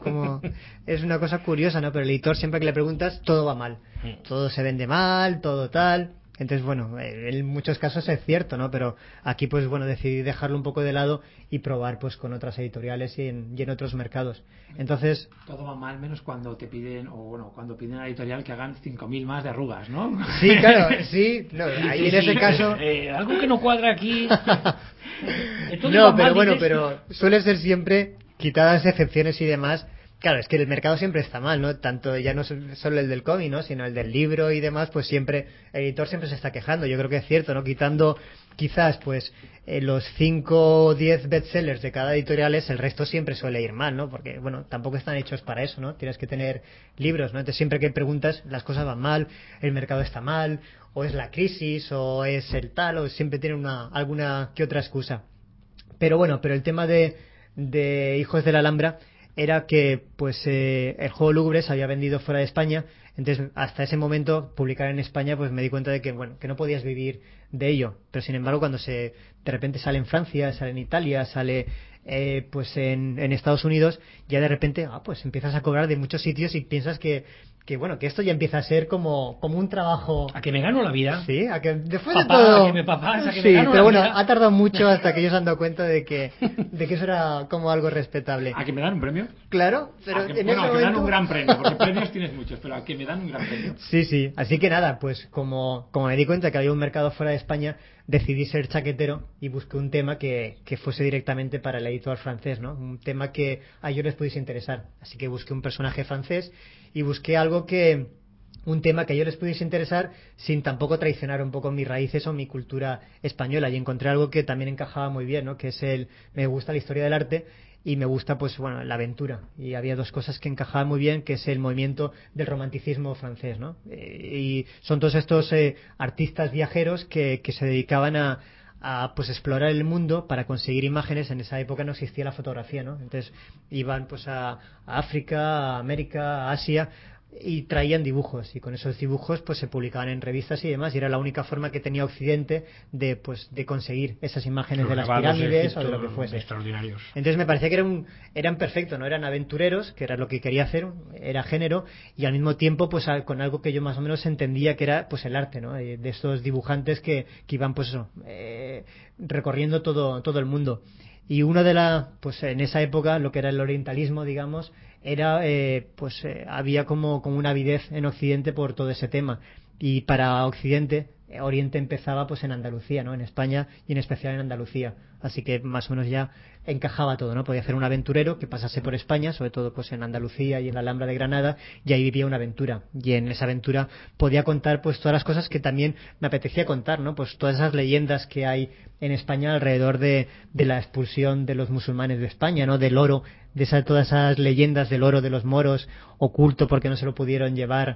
es una cosa curiosa, ¿no? Pero el editor, siempre que le preguntas, todo va mal, todo se vende mal, todo tal. Entonces, bueno, en muchos casos es cierto, ¿no? Pero aquí, pues bueno, decidí dejarlo un poco de lado y probar pues con otras editoriales y en otros mercados. Entonces... Todo va mal menos cuando te piden, cuando piden a la editorial que hagan 5.000 más de arrugas, ¿no? Sí, claro, sí. No, ahí en ese caso... algo que no cuadra aquí... No, pero bueno, pero suele ser siempre quitadas excepciones y demás, claro, es que el mercado siempre está mal, ¿no? Tanto ya no solo el del cómic, ¿no? Sino el del libro y demás, pues siempre, el editor siempre se está quejando. Yo creo que es cierto, ¿no? Quitando quizás, pues, los 5 o 10 bestsellers de cada editorial, el resto siempre suele ir mal, ¿no? Porque, bueno, tampoco están hechos para eso, ¿no? Tienes que tener libros, ¿no? Entonces siempre que preguntas, las cosas van mal, el mercado está mal, o es la crisis, o es el tal, o siempre tienen alguna que otra excusa. Pero bueno, pero el tema de Hijos de la Alhambra era que pues el juego Lúgubre se había vendido fuera de España, entonces hasta ese momento publicar en España pues me di cuenta de que bueno, que no podías vivir de ello, pero sin embargo cuando de repente sale en Francia, sale en Italia, sale pues en Estados Unidos, ya de repente pues empiezas a cobrar de muchos sitios y piensas que bueno, que esto ya empieza a ser como un trabajo. A que me gano la vida. Sí, a que después papá, de todo. A que me papás, a que sí, me gano pero la bueno, vida. ha tardado mucho hasta que ellos se han dado cuenta de que eso era como algo respetable. ¿A que me dan un premio? Claro, pero en ese A que me dan momento. un gran premio, porque premios tienes muchos, pero a que me dan un gran premio. Sí, sí. Así que nada, pues como me di cuenta que había un mercado fuera de España, decidí ser chaquetero y busqué un tema que fuese directamente para el editor francés, ¿no? Un tema que a ellos les pudiese interesar. Así que busqué un personaje francés y busqué un tema que a ellos les pudiese interesar sin tampoco traicionar un poco mis raíces o mi cultura española, y encontré algo que también encajaba muy bien, ¿no? Que es me gusta la historia del arte y me gusta pues bueno la aventura, y había dos cosas que encajaban muy bien, que es el movimiento del romanticismo francés, ¿no? Y son todos estos artistas viajeros que se dedicaban a pues explorar el mundo para conseguir imágenes. En esa época no existía la fotografía, ¿no? Entonces iban pues a África, a América, a Asia, y traían dibujos, y con esos dibujos pues se publicaban en revistas y demás, y era la única forma que tenía Occidente de conseguir esas imágenes de las pirámides o de lo que fuese. Extraordinarios. Entonces me parecía que eran perfectos, no eran aventureros, que era lo que quería hacer, era género, y al mismo tiempo pues con algo que yo más o menos entendía que era pues el arte, ¿no? De estos dibujantes que iban pues eso, recorriendo todo el mundo. Y una pues en esa época lo que era el orientalismo, digamos, era había como una avidez en Occidente por todo ese tema, y para Occidente Oriente empezaba pues en Andalucía, ¿no? En España, y en especial en Andalucía, así que más o menos ya encajaba todo, ¿no? Podía hacer un aventurero que pasase por España, sobre todo pues en Andalucía y en la Alhambra de Granada, y ahí vivía una aventura, y en esa aventura podía contar pues todas las cosas que también me apetecía contar, ¿no? Pues todas esas leyendas que hay en España alrededor de la expulsión de los musulmanes de España, ¿no? Del oro, todas esas leyendas del oro de los moros oculto porque no se lo pudieron llevar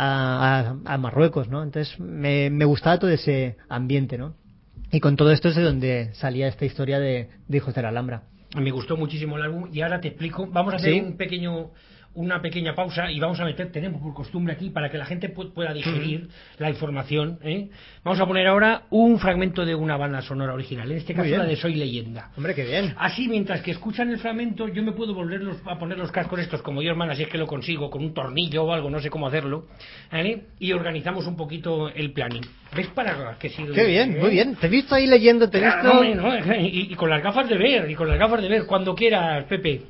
a Marruecos, ¿no? Entonces me gustaba todo ese ambiente, ¿no? Y con todo esto es de donde salía esta historia de Hijos de la Alhambra. Me gustó muchísimo el álbum, y ahora te explico. Vamos a hacer ¿Sí? una pequeña pausa, y vamos a tenemos por costumbre aquí, para que la gente pueda digerir la información, ¿eh? Vamos a poner ahora un fragmento de una banda sonora original, en este caso la de Soy Leyenda. Hombre, qué bien. Así, mientras que escuchan el fragmento, yo me puedo a poner los cascos estos como yo, hermana, si es que lo consigo, con un tornillo o algo, no sé cómo hacerlo, ¿eh? Y organizamos un poquito el planning. ¿Ves para qué sirve? Qué bien, muy bien. Te he visto ahí leyendo, te he visto... Y con las gafas de ver, cuando quieras, Pepe.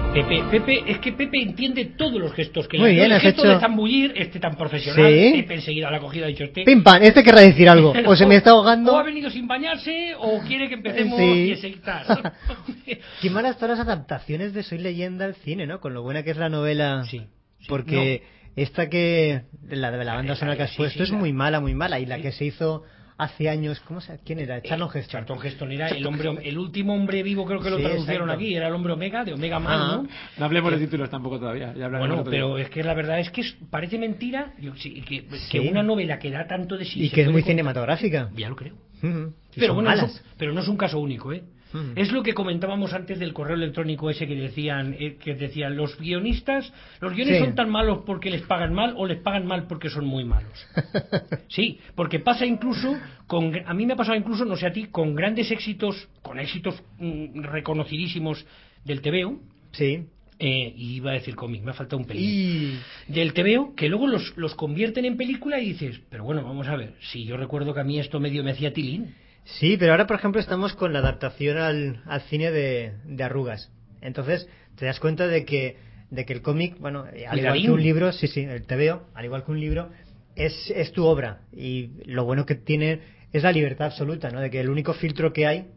Es que Pepe entiende todos los gestos que Muy le bien, el has gesto hecho... de zambullir, tan profesional, Sí. Pepe enseguida la acogida ha dicho Pim pam, este querrá decir algo. O se me está ahogando. O ha venido sin bañarse, o quiere que empecemos Sí. y excitar. Qué malas todas las adaptaciones de Soy Leyenda al cine, ¿no? Con lo buena que es la novela. Sí. Porque esta que... La de la banda sonora que has sí, puesto sí, es muy mala, muy mala. Y la que se hizo hace años... ¿Quién era? Charlton Heston. Charlton Heston era el último hombre vivo, creo que lo Sí, traducieron exacto. aquí. Era el hombre Omega, de Omega Man, Ah. ¿no? No hablemos de títulos tampoco todavía. Ya hablaremos Bueno, otro día. pero es que la verdad es que parece mentira que Sí. una novela que da tanto de sí... Y se que es puede muy contar. cinematográfica. Ya lo creo. Ujú. Y Pero son bueno, malas. pero no es un caso único, ¿eh? Es lo que comentábamos antes del correo electrónico ese que decían los guiones Sí. son tan malos porque les pagan mal o les pagan mal porque son muy malos. Sí, porque pasa incluso a mí me ha pasado incluso, no sé a ti, con grandes éxitos, con éxitos reconocidísimos del TVO. Sí. Y iba a decir cómic, me ha faltado un pelín. Y... Del TVO, que luego los convierten en película y dices, pero bueno, vamos a ver, si yo recuerdo que a mí esto medio me hacía tilín. Sí, pero ahora, por ejemplo, estamos con la adaptación al cine de Arrugas. Entonces, te das cuenta de que el cómic, bueno, al igual que un libro, sí, el TVO, al igual que un libro, es tu obra. Y lo bueno que tiene es la libertad absoluta, ¿no? De que el único filtro que hay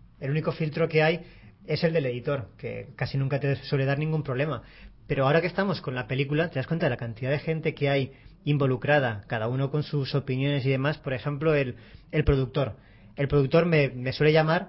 es el del editor, que casi nunca te suele dar ningún problema. Pero ahora que estamos con la película, te das cuenta de la cantidad de gente que hay involucrada, cada uno con sus opiniones y demás. Por ejemplo, el productor. El productor me suele llamar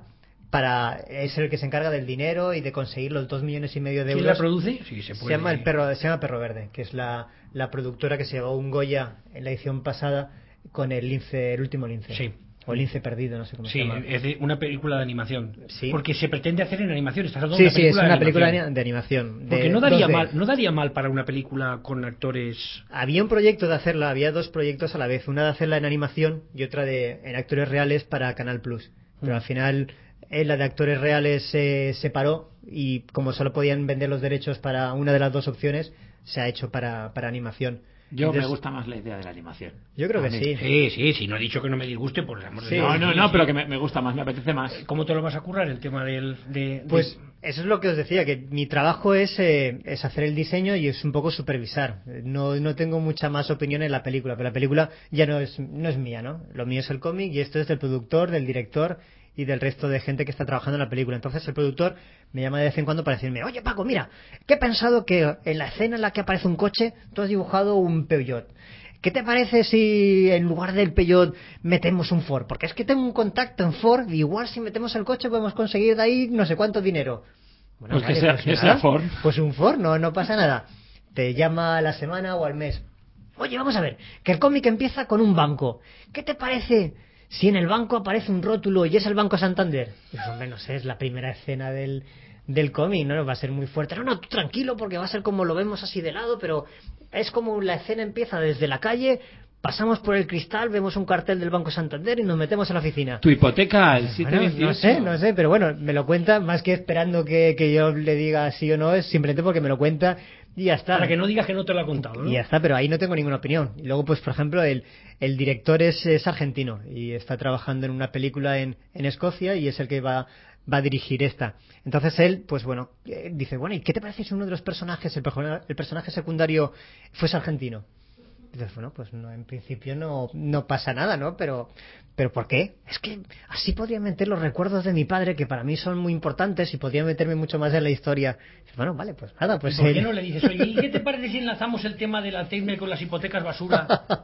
es el que se encarga del dinero y de conseguir los 2,5 millones de euros. ¿Quién la produce? Sí, se puede. Se llama Perro Verde, que es la productora que se llevó un Goya en la edición pasada con el último lince. Sí. O el lince perdido, no sé cómo se llama. Sí, es de una película de animación. Sí. Porque se pretende hacer en animación. Estás hablando Sí, de una película es una de película animación. de animación. Porque no daría mal para una película con actores. Había un proyecto de hacerla, había 2 proyectos a la vez, una de hacerla en animación y otra en actores reales para Canal Plus. Pero al final la de actores reales se separó y como solo podían vender los derechos para una de las 2 opciones, se ha hecho para animación. Me gusta más la idea de la animación. Yo creo que sí. Sí, no he dicho que no me disguste, por el amor de Sí. Dios. No, pero que me gusta más, me apetece más. ¿Cómo te lo vas a currar el tema Pues eso es lo que os decía, que mi trabajo es hacer el diseño y es un poco supervisar. No tengo mucha más opinión en la película, pero la película ya no es mía, ¿no? Lo mío es el cómic y esto es del productor, del director y del resto de gente que está trabajando en la película. Entonces el productor me llama de vez en cuando para decirme, oye Paco, mira, que he pensado que en la escena en la que aparece un coche, tú has dibujado un Peugeot. ¿Qué te parece si en lugar del Peugeot metemos un Ford? Porque es que tengo un contacto en Ford y igual si metemos el coche podemos conseguir de ahí no sé cuánto dinero. Bueno, Pues vale, que sea Ford. Pues un Ford, no pasa nada. Te llama a la semana o al mes. Oye, vamos a ver, que el cómic empieza con un banco. ¿Qué te parece si en el banco aparece un rótulo y es el Banco Santander? Pues hombre, no sé, es la primera escena del cómic, ¿no? Va a ser muy fuerte. No, tú tranquilo, porque va a ser como lo vemos así de lado, pero es como la escena empieza desde la calle, pasamos por el cristal, vemos un cartel del Banco Santander y nos metemos en la oficina. Tu hipoteca, el 728. Bueno, no sé, pero bueno, me lo cuenta, más que esperando que yo le diga sí o no, es simplemente porque me lo cuenta y ya está. Para que no digas que no te lo ha contado, ¿no? Y ya está, pero ahí no tengo ninguna opinión. Y luego, pues, por ejemplo, el director es argentino y está trabajando en una película en Escocia y es el que va a dirigir esta. Entonces él, pues bueno, dice, bueno, ¿y qué te parece si uno de los personajes, el personaje secundario, fuese argentino? Dices, bueno, pues no, en principio no pasa nada, ¿no? Pero ¿por qué? Es que así podría meter los recuerdos de mi padre, que para mí son muy importantes, y podría meterme mucho más en la historia. Bueno, vale, pues nada, pues... ¿Por qué no le dices, oye, ¿y qué te parece si enlazamos el tema del Alzheimer con las hipotecas basura?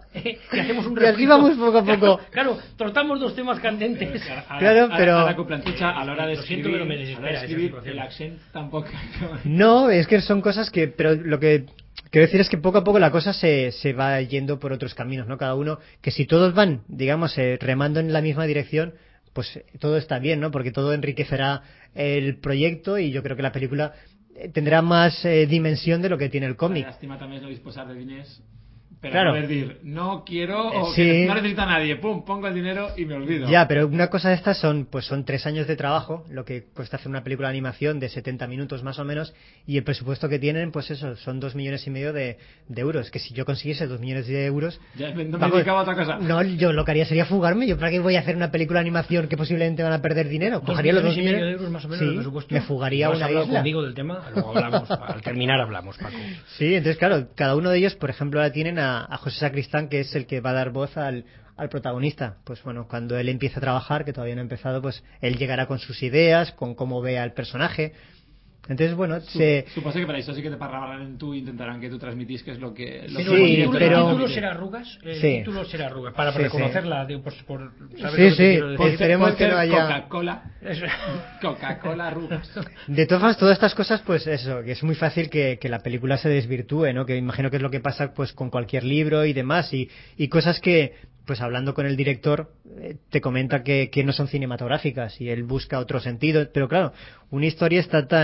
Y hacemos un Y así vamos poco a poco. Claro, tratamos 2 temas candentes. Claro, pero... A la coplantucha, a la hora de Lo siento, escribir, pero me desespera esa situación. el accent tampoco... No, es que son cosas que... Pero lo que quiero decir es que poco a poco la cosa se va yendo por otros caminos, ¿no? Cada uno, que si todos van, digamos, remando en la misma dirección, pues todo está bien, ¿no? Porque todo enriquecerá el proyecto y yo creo que la película tendrá más dimensión de lo que tiene el cómic. Lástima también no disposar de diners Pero Claro. no decir, no quiero, o Sí. que no necesito a nadie, pum, pongo el dinero y me olvido. Ya, pero una cosa de estas son 3 años de trabajo, lo que cuesta hacer una película de animación de 70 minutos más o menos, y el presupuesto que tienen, pues eso, son 2,5 millones de euros. Que si yo consiguiese 2 millones de euros... Ya no me vamos, dedicaba a otra cosa. No, yo lo que haría sería fugarme. ¿Yo para qué voy a hacer una película de animación que posiblemente van a perder dinero? 2,5 Cogería los 2 millones millones de euros más o menos sí, de presupuesto. me fugaría a ¿Has una hablado isla. conmigo del tema? Luego hablamos, al terminar hablamos, Paco. Sí, entonces claro, cada uno de ellos, por ejemplo, ahora tienen a José Sacristán, que es el que va a dar voz al protagonista. Pues bueno, cuando él empiece a trabajar, que todavía no ha empezado, pues él llegará con sus ideas, con cómo ve al personaje. Entonces, bueno, Supuse que para eso sí que te parlarán en tú e intentarán que tú transmitís qué es lo que... Pero Sí, el pero- título será arrugas. El Sí. título será arrugas. Para Sí, reconocerla. Digo, ¿sabes Sí, lo que te sí. quiero decir? Esperemos que no haya... Coca-Cola. Eso. Coca-Cola arrugas. De todas formas, todas estas cosas, pues eso, que es muy fácil que la película se desvirtúe, ¿no? Que imagino que es lo que pasa pues con cualquier libro y demás, y cosas que, pues hablando con el director, te comenta que no son cinematográficas y él busca otro sentido, pero claro, una historia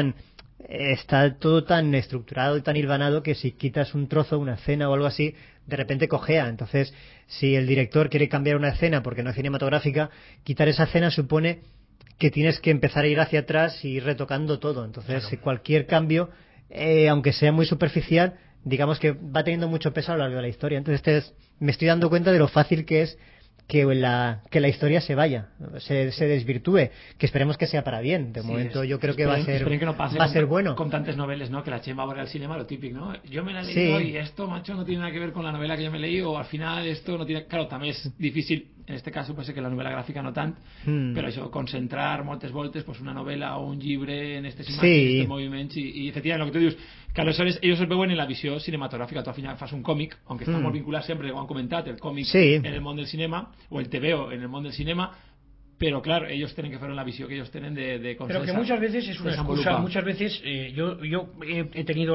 está todo tan estructurado y tan hilvanado que si quitas un trozo, una escena o algo así, de repente cojea. Entonces, si el director quiere cambiar una escena porque no es cinematográfica, quitar esa escena supone que tienes que empezar a ir hacia atrás y ir retocando todo. Entonces, cualquier cambio, aunque sea muy superficial, digamos que va teniendo mucho peso a lo largo de la historia. Entonces, me estoy dando cuenta de lo fácil que es que la historia se vaya, se desvirtúe, que esperemos que sea para bien. De momento yo creo que va a ser esperen que no pase va a ser bueno. con tantas novelas, ¿no? Que la Chema va al cinema, lo típico, ¿no? Yo me la he Sí. leído y esto, macho, no tiene nada que ver con la novela que yo me leí, o al final esto no tiene... Claro, también es difícil, en este caso puede ser que la novela gráfica no tant, pero eso, concentrar moltes voltes, pues una novela o un llibre en este imatges, Sí. en este moviments, i efectivament, el que tu dius, que aleshores ells es veuen en la visió cinematogràfica. Tu al final fas un còmic, aunque està molt vinculat sempre, ho han comentat, el còmic Sí. en el món del cinema, o el TVO en el món del cinema, pero claro, ellos tienen que hacer la visión que ellos tienen de Pero que muchas veces es una excusa. desenvolupar. Muchas veces yo he tenido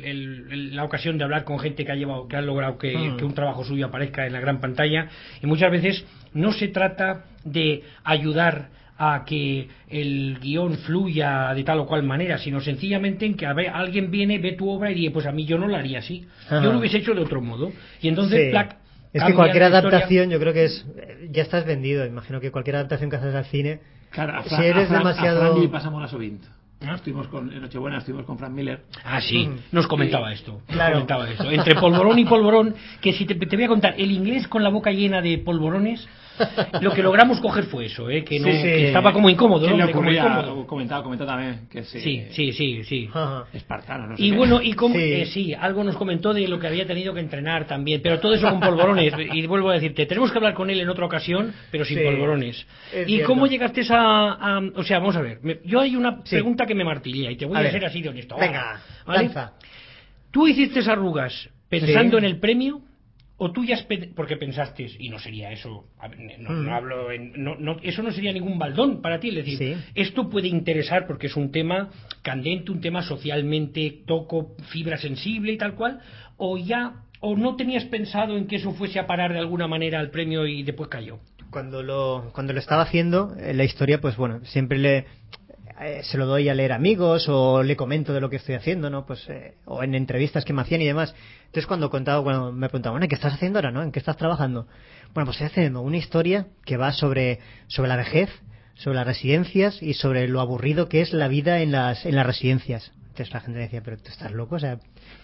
la ocasión de hablar con gente que ha logrado que un trabajo suyo aparezca en la gran pantalla, y muchas veces no se trata de ayudar a que el guión fluya de tal o cual manera, sino sencillamente en que alguien viene, ve tu obra y dice, pues a mí yo no lo haría así, Ajá. yo lo hubiese hecho de otro modo, y entonces Sí. plac, Es que cambia cualquier la historia. adaptación, yo creo que ya estás vendido. Imagino que cualquier adaptación que haces al cine, Claro, si eres demasiado... a Fran li passa molt a sovint. Estuvimos en Nochebuena, estuvimos con Frank Miller. Ah, sí, nos comentaba esto. Claro. Nos comentaba esto. Entre polvorón y polvorón, que si te voy a contar, el inglés con la boca llena de polvorones, lo que logramos coger fue eso, que, no, Sí, sí. que estaba como incómodo. ¿Qué ¿no? le Como ocurría? incómodo. Comentaba también que sí. Sí. Ajá. Espartano, no sé Y qué. bueno, y como, Sí. sí, algo nos comentó de lo que había tenido que entrenar también, pero todo eso con polvorones. Y vuelvo a decirte, tenemos que hablar con él en otra ocasión, pero sin Sí, polvorones. es ¿Y cierto. cómo llegaste o sea, vamos a ver, yo hay una Sí. pregunta que me martilla y te voy a, ver. ser así de honesto. Venga, ¿Vale? lanza. ¿Tú hiciste arrugas pensando Sí. en el premio? ¿O tú ya porque pensaste, y no sería eso, no hablo eso no sería ningún baldón para ti, es decir, Sí. esto puede interesar porque es un tema candente, un tema socialmente toco fibra sensible y tal cual, o no tenías pensado en que eso fuese a parar de alguna manera al premio y después cayó? Cuando lo estaba haciendo, la historia, pues bueno, siempre se lo doy a leer amigos o le comento de lo que estoy haciendo, ¿no? Pues o en entrevistas que me hacían y demás. Entonces cuando me preguntaban, bueno, ¿qué estás haciendo ahora, no? ¿En qué estás trabajando? Bueno, pues estoy haciendo una historia que va sobre la vejez, sobre las residencias y sobre lo aburrido que es la vida en las residencias. Entonces la gente decía, pero tú estás loco, o sea,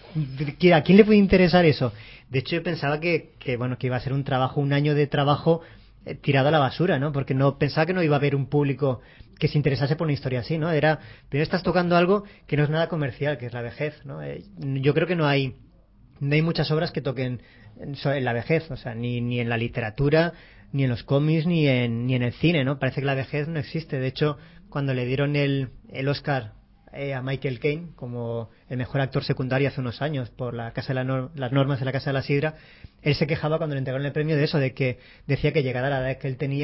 ¿a quién le puede interesar eso? De hecho yo pensaba que iba a ser un año de trabajo tirado a la basura, ¿no? Porque no pensaba que no iba a haber un público que se interesase por una historia así, ¿no? Pero estás tocando algo que no es nada comercial, que es la vejez, ¿no? Yo creo que no hay muchas obras que toquen en la vejez, o sea, ni en la literatura, ni en los cómics, ni en el cine, ¿no? Parece que la vejez no existe. De hecho, cuando le dieron el Oscar a Michael Caine como el mejor actor secundario hace unos años por las normas de la Casa de la Sidra, él se quejaba cuando le entregaron el premio de eso, de que decía que llegada la edad que él tenía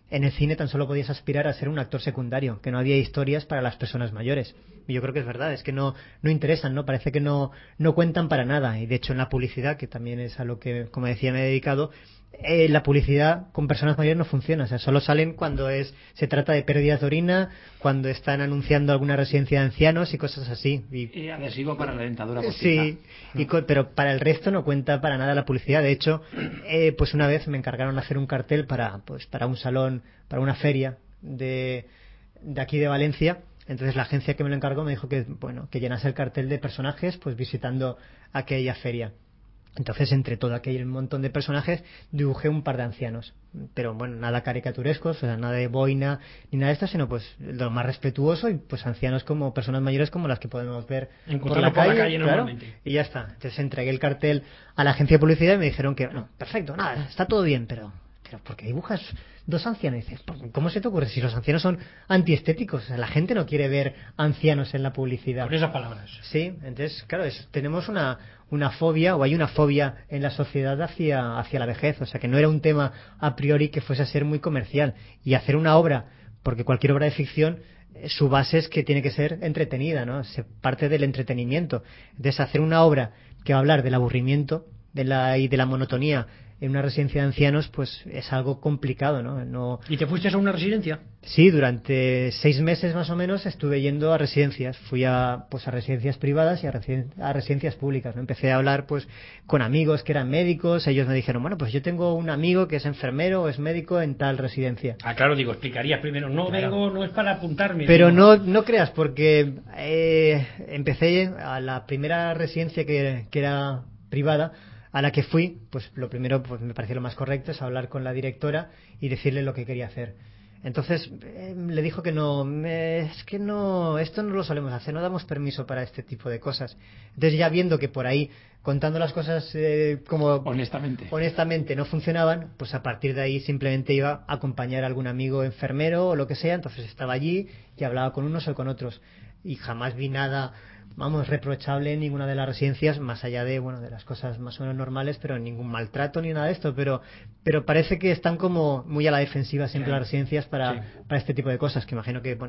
en el cine tan solo podías aspirar a ser un actor secundario, que no había historias para las personas mayores. Y yo creo que es verdad, es que no interesan, ¿no? Parece que no cuentan para nada. Y de hecho en la publicidad, que también es a lo que, como decía, me he dedicado, la publicidad con personas mayores no funciona. O sea, solo salen cuando se trata de pérdidas de orina, cuando están anunciando alguna residencia de ancianos y cosas así. Y adhesivo para la dentadura postiza. Sí, pero para el resto no cuenta para nada la publicidad. De hecho, pues una vez me encargaron hacer un cartel para un salón, para una feria de aquí de Valencia. Entonces la agencia que me lo encargó me dijo que llenase el cartel de personajes pues visitando aquella feria. Entonces, entre todo aquel montón de personajes, dibujé un par de ancianos. Pero bueno, nada caricaturescos, o sea, nada de boina ni nada de esto, sino pues lo más respetuoso y pues ancianos como personas mayores como las que podemos ver por la calle, claro, normalmente. Y ya está. Entonces entregué el cartel a la agencia de publicidad y me dijeron que, no, perfecto, nada, está todo bien, pero ¿por qué dibujas dos ancianos? Y dices, ¿cómo se te ocurre? Si los ancianos son antiestéticos, o sea, la gente no quiere ver ancianos en la publicidad. Con esas palabras. Sí, entonces, claro, tenemos una fobia, o hay una fobia en la sociedad hacia la vejez, o sea, que no era un tema a priori que fuese a ser muy comercial. Y hacer una obra, porque cualquier obra de ficción, su base es que tiene que ser entretenida, ¿no? Se parte del entretenimiento. Entonces, hacer una obra que va a hablar del aburrimiento y de la monotonía en una residencia de ancianos, pues es algo complicado, ¿no? ¿Y te fuiste a una residencia? Sí, durante 6 meses más o menos estuve yendo a residencias. Fui a residencias privadas y a residencias públicas, ¿no? Empecé a hablar pues con amigos que eran médicos. Ellos me dijeron, bueno, pues yo tengo un amigo que es enfermero o es médico en tal residencia. Ah, claro, digo, explicarías primero. No vengo, no es para apuntarme. Pero no creas, porque empecé a la primera residencia que era privada, a la que fui, pues lo primero pues me pareció lo más correcto es hablar con la directora y decirle lo que quería hacer. Entonces le dijo que es que no, esto no lo solemos hacer, no damos permiso para este tipo de cosas. Entonces ya viendo que por ahí, contando las cosas como honestamente no funcionaban, pues a partir de ahí simplemente iba a acompañar a algún amigo enfermero o lo que sea. Entonces estaba allí y hablaba con unos o con otros y jamás vi nada reprochable en ninguna de las residencias, más allá de las cosas más o menos normales, pero ningún maltrato ni nada de esto, pero parece que están como muy a la defensiva siempre las residencias para este tipo de cosas, que imagino que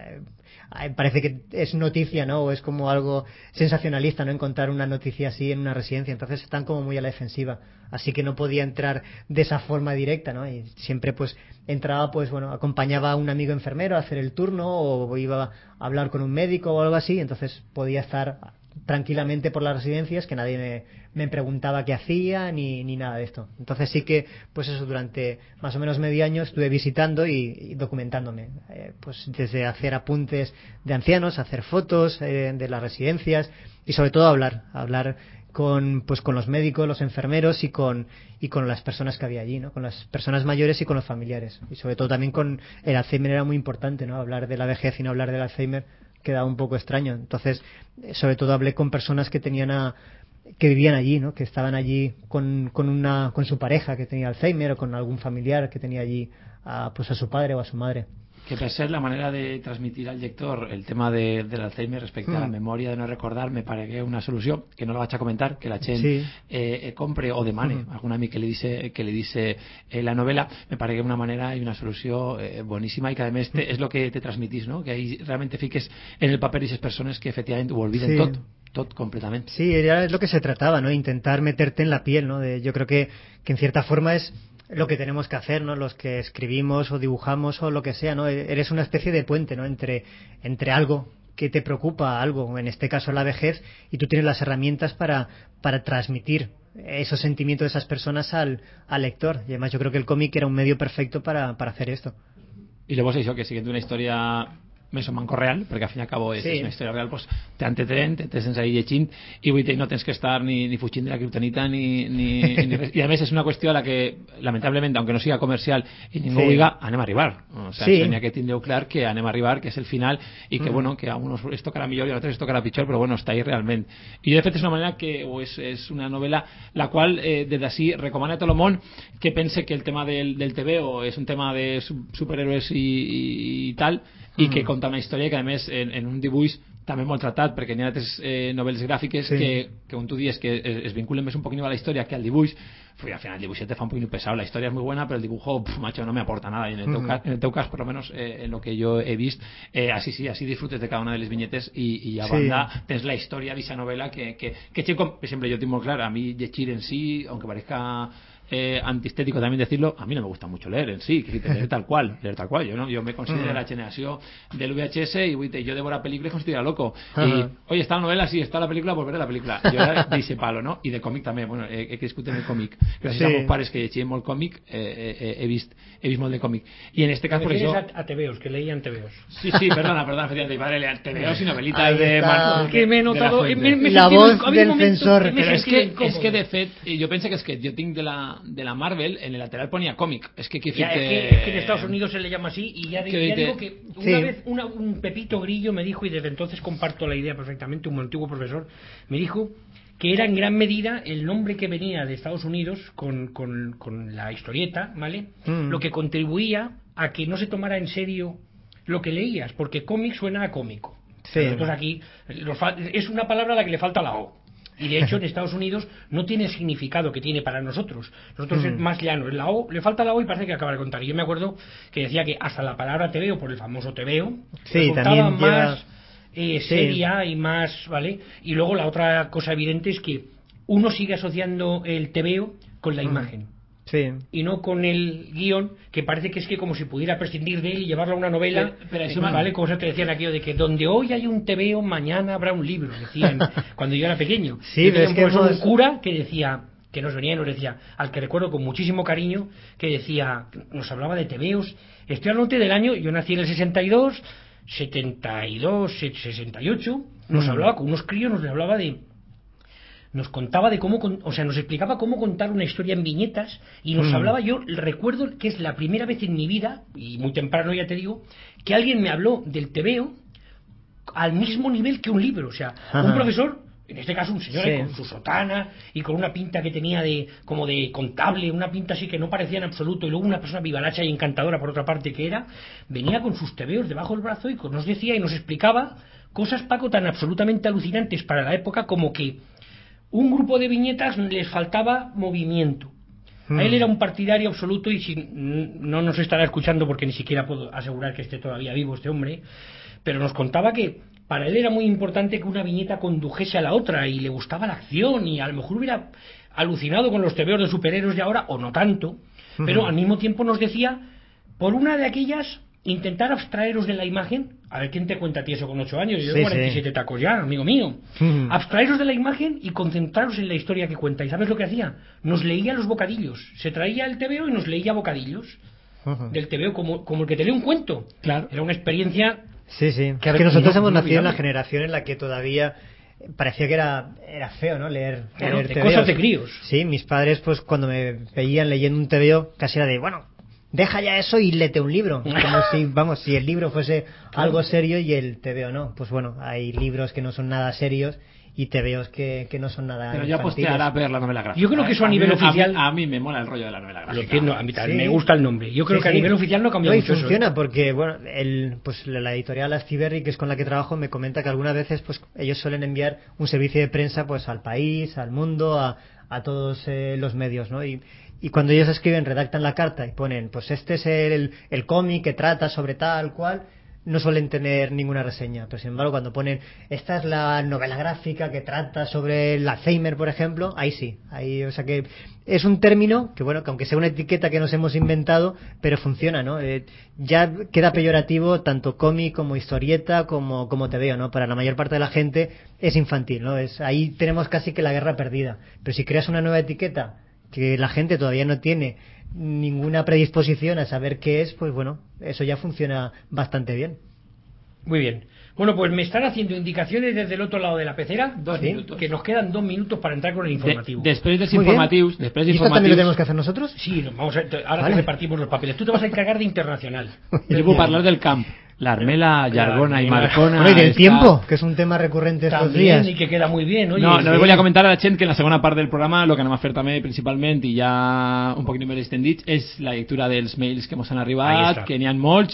parece que es noticia, ¿no? O es como algo sensacionalista, ¿no? Encontrar una noticia así en una residencia, entonces están como muy a la defensiva, así que no podía entrar de esa forma directa, ¿no? Y siempre pues entraba acompañaba a un amigo enfermero a hacer el turno o iba a hablar con un médico o algo así, entonces podía estar tranquilamente por las residencias, que nadie me preguntaba qué hacía ni nada de esto. Entonces sí que pues eso, durante más o menos medio año estuve visitando y documentándome, pues desde hacer apuntes de ancianos, hacer fotos de las residencias y sobre todo hablar con los médicos, los enfermeros y con las personas que había allí, ¿no? Con las personas mayores y con los familiares. Y sobre todo también con el Alzheimer era muy importante, ¿no? Hablar de la vejez y no hablar del Alzheimer quedaba un poco extraño. Entonces, sobre todo hablé con personas que vivían allí, ¿no? Que estaban allí con su pareja que tenía Alzheimer o con algún familiar que tenía allí a su padre o a su madre. Que per ser la manera de transmitir al lector el tema del Alzheimer respecte a la memòria de no recordar me parece una solució que no la vaig a comentar, que la gent compre o demane algun amic que li dice la novela, me parece una manera y una solució boníssima i que a més és lo que te transmitís, ¿no? Que ahí realmente fiques en el paper esas persones que efectivament ho olviden tot completamente. Sí, es lo que se trataba, ¿no? Intentar meterte en la piel, ¿no? Yo creo que en cierta forma es lo que tenemos que hacer, ¿no? Los que escribimos o dibujamos o lo que sea, ¿no? Eres una especie de puente, ¿no? Entre algo que te preocupa, algo, en este caso la vejez, y tú tienes las herramientas para transmitir esos sentimientos de esas personas al lector. Y además yo creo que el cómic era un medio perfecto para hacer esto. Y luego això, que siguiendo una historia més o manco real, perquè al fin i al cabo és una història real, pues, t'entretén, te sents ahí llegint i vull dir, no tens que estar ni fugint de la kriptonita ni res. I a més és una qüestió a la que lamentablement, aunque no siga comercial i ningú ho diga, anem a arribar, o sigui, n'hi ha que tindreu clar que anem a arribar, que és el final i que bueno, que a uns es tocarà millor i a altres es tocarà pitjor, però bueno, està ahí realment. I de fet és una manera que és una novel·la la qual des d'ací recomana a tot el món que pense que el tema del TVO és un tema de superhéroes i tal, i que conta una història que a més en un dibuix també molt tratat, perquè n'hi ha altres novel·les gràfiques que on tu dius que es vinculen més un poquito a la història que al dibuix. Al final el dibuixet te fa un poquito pesado, la historia es muy buena, pero el dibujo, macho, no me aporta nada. Y en el teu cas, por lo menos en lo que yo he visto, así disfrutes de cada una de las viñetes y a banda tens la historia de esa novela que siempre yo tengo claro, a mí llegir en sí, aunque parezca antiestético también decirlo, a mí no me gusta mucho leer en sí, que leer tal cual, yo me considero la generación del VHS y yo devoro películas como si estuviera loco y, oye, está la novela, sí, está la película, pues veré la película, yo era de ese palo, ¿no? Y de cómic también, bueno, que discuten el cómic gràcies a meus pares que llegien molt còmic, he vist molt de còmic, y en este caso por eso a TVOs, que leían TVOs. sí, perdona, efectivamente, mi padre leía TVOs y novelitas de Marco, que me he notado la voz del censor, pero es que de fet yo pensé que es que yo tengo de la Marvel, en el lateral ponía cómic. Es que es que en Estados Unidos se le llama así y ya digo que una vez un Pepito Grillo me dijo, y desde entonces comparto la idea perfectamente, un antiguo profesor me dijo que era en gran medida el nombre que venía de Estados Unidos con la historieta, ¿vale? Lo que contribuía a que no se tomara en serio lo que leías, porque cómic suena a cómico. Nosotros aquí es una palabra a la que le falta la O. Y de hecho en Estados Unidos no tiene el significado que tiene para nosotros. Nosotros es más llano. La O, le falta la O y parece que acaba de contar. Y yo me acuerdo que decía que hasta la palabra tebeo, por el famoso tebeo, resultaba más seria y más, ¿vale? Y luego la otra cosa evidente es que uno sigue asociando el tebeo con la imagen. Y no con el guión, que parece que es que como si pudiera prescindir de él y llevarlo a una novela, pero eso, ¿vale? Como se te decían aquello de que donde hoy hay un tebeo, mañana habrá un libro, decían cuando yo era pequeño. Yo tenía un profesor, un cura, que decía, que nos venía y nos decía, al que recuerdo con muchísimo cariño, que decía, nos hablaba de tebeos. Estoy hablando del año, yo nací en el 62, 68, nos hablaba con unos críos, nos contaba de cómo, o sea, nos explicaba cómo contar una historia en viñetas y nos hablaba, yo recuerdo que es la primera vez en mi vida, y muy temprano ya te digo, que alguien me habló del tebeo al mismo nivel que un libro, o sea, un profesor, en este caso un señor con su sotana y con una pinta que tenía como de contable, una pinta así que no parecía en absoluto, y luego una persona vivaracha y encantadora por otra parte que era, venía con sus tebeos debajo del brazo y nos decía y nos explicaba cosas, Paco, tan absolutamente alucinantes para la época como que un grupo de viñetas les faltaba movimiento. A él era un partidario absoluto y no nos estará escuchando porque ni siquiera puedo asegurar que esté todavía vivo este hombre, pero nos contaba que para él era muy importante que una viñeta condujese a la otra y le gustaba la acción y a lo mejor hubiera alucinado con los tebeos de superhéroes de ahora o no tanto, pero al mismo tiempo nos decía, por una de aquellas, intentar abstraeros de la imagen. A ver, ¿quién te cuenta a ti eso con 8 años? Yo tengo 47 tacos ya, amigo mío. Abstraeros de la imagen y concentraros en la historia que cuenta. ¿Y sabes lo que hacía? Nos leía los bocadillos. Se traía el tebeo y nos leía bocadillos del tebeo como el que te lee un cuento. Claro. Era una experiencia... Es que nosotros hemos nacido en la generación en la que todavía parecía que era feo, ¿no? Leer cosas de críos. Sí, mis padres, pues cuando me veían leyendo un tebeo, casi era de, bueno, deja ya eso y léete un libro. Como si el libro fuese algo serio y el tebeo no. Pues bueno, hay libros que no son nada serios y tebeos que no son nada pero ya posteará ver la novela gráfica. Yo creo que eso a nivel oficial... A mí me mola el rollo de la novela gráfica. Lo entiendo, a mí también me gusta el nombre. Yo creo que a nivel oficial no cambia mucho funciona eso, porque, bueno, pues la editorial Astiberri, que es con la que trabajo, me comenta que algunas veces pues ellos suelen enviar un servicio de prensa pues al país, al mundo, a todos los medios, ¿no? Y cuando ellos escriben, redactan la carta y ponen, pues este es el cómic que trata sobre tal cual, no suelen tener ninguna reseña. Pero sin embargo, cuando ponen, esta es la novela gráfica que trata sobre el Alzheimer, por ejemplo, ahí sí. O sea que es un término que, bueno, que aunque sea una etiqueta que nos hemos inventado, pero funciona, ¿no? Ya queda peyorativo tanto cómic como historieta como tebeo, ¿no? Para la mayor parte de la gente es infantil, ¿no? Ahí tenemos casi que la guerra perdida. Pero si creas una nueva etiqueta que la gente todavía no tiene ninguna predisposición a saber qué es, pues bueno, eso ya funciona bastante bien. Muy bien. Bueno, pues me están haciendo indicaciones desde el otro lado de la pecera. 2 minutos. Que nos quedan 2 minutos para entrar con el informativo. Després dels informatius... ¿Y esto también lo tenemos que hacer nosotros? Sí, ahora te repartimos los papeles. Tú te vas a encargar de internacional. Yo puedo hablar del camp. La Armela, Llargona y Marcona... Bueno, y del tiempo, que es un tema recurrente estos días. Y que queda muy bien. Oye, no voy a comentar a la gent que en la segona part del programa lo que anem a fer també principalment i ja un poquet més extendits és la lectura dels mails que ens han arribat, que n'hi ha molts.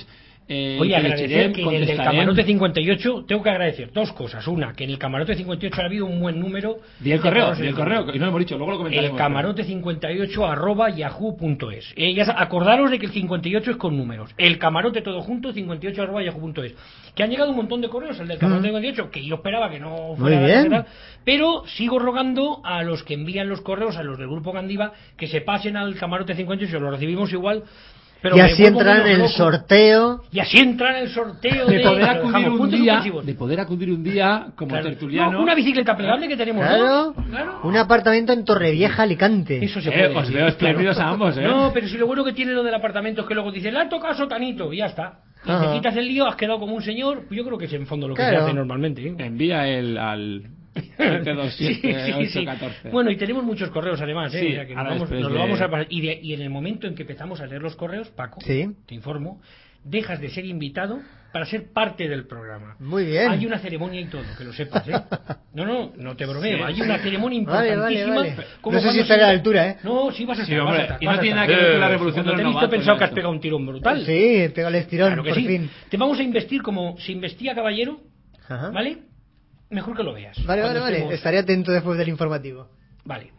Oye, agradecer que en el del camarote 58 tengo que agradecer dos cosas. Una, que en el camarote 58 ha habido un buen número. Y el correo, y no lo hemos dicho, luego lo comentaremos. El camarote 58 @yahoo.es. Acordaros de que el 58 es con números. El camarote todo junto 58 @yahoo.es. Que han llegado un montón de correos, el del camarote 58, que yo esperaba que no fuera muy bien. la pero sigo rogando a los que envían los correos, a los del grupo Gandiva, que se pasen al camarote 58, lo recibimos igual. Pero y así entran en el sorteo. Y así entran en el sorteo de poder acudir un día como claro. tertuliano. No, una bicicleta plegable que tenemos. Claro, claro. Un apartamento en Torrevieja, Alicante. Eso se puede. Os veo espléndidos a ambos, ¿eh? No, pero si lo bueno que tiene lo del apartamento es que luego dice, le ha tocado sotanito, y ya está. Y te quitas el lío, has quedado como un señor. Yo creo que es en fondo lo que se hace normalmente. Envía al 727-814. Bueno, y tenemos muchos correos además, sí, o sea que nos lo vamos a pasar. Y en el momento en que empezamos a leer los correos, Paco, te informo, dejas de ser invitado para ser parte del programa. Muy bien. Hay una ceremonia y todo, que lo sepas, ¿eh? No te bromeo. Hay una ceremonia importantísima. Vale. No sé si estaré a la altura, ¿eh? No, sí vas a estar. Hombre, y no tiene nada que ver con la revolución de los novatos. Te he pensado que has pegado un tirón brutal. Sí, pégale el tirón, claro que por sí. fin. Te vamos a investir como se investía Caballero, ¿vale? Mejor que lo veas. Vale. Estaré atento después del informativo. Vale.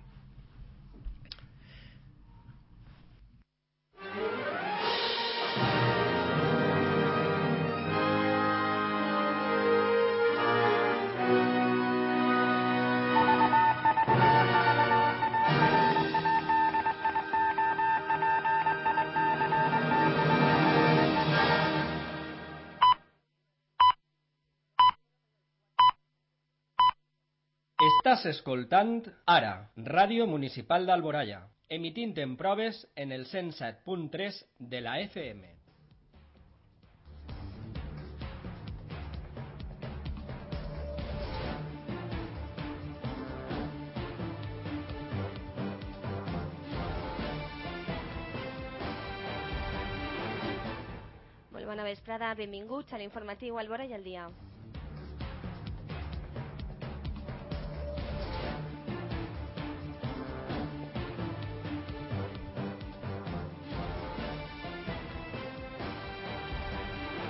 Estàs escoltant ara Ràdio Municipal d'Alboraya, emitint en proves en el 107.3 de la FM. Molt bona vesprada, benvinguts a l'informatiu Alboraya al dia.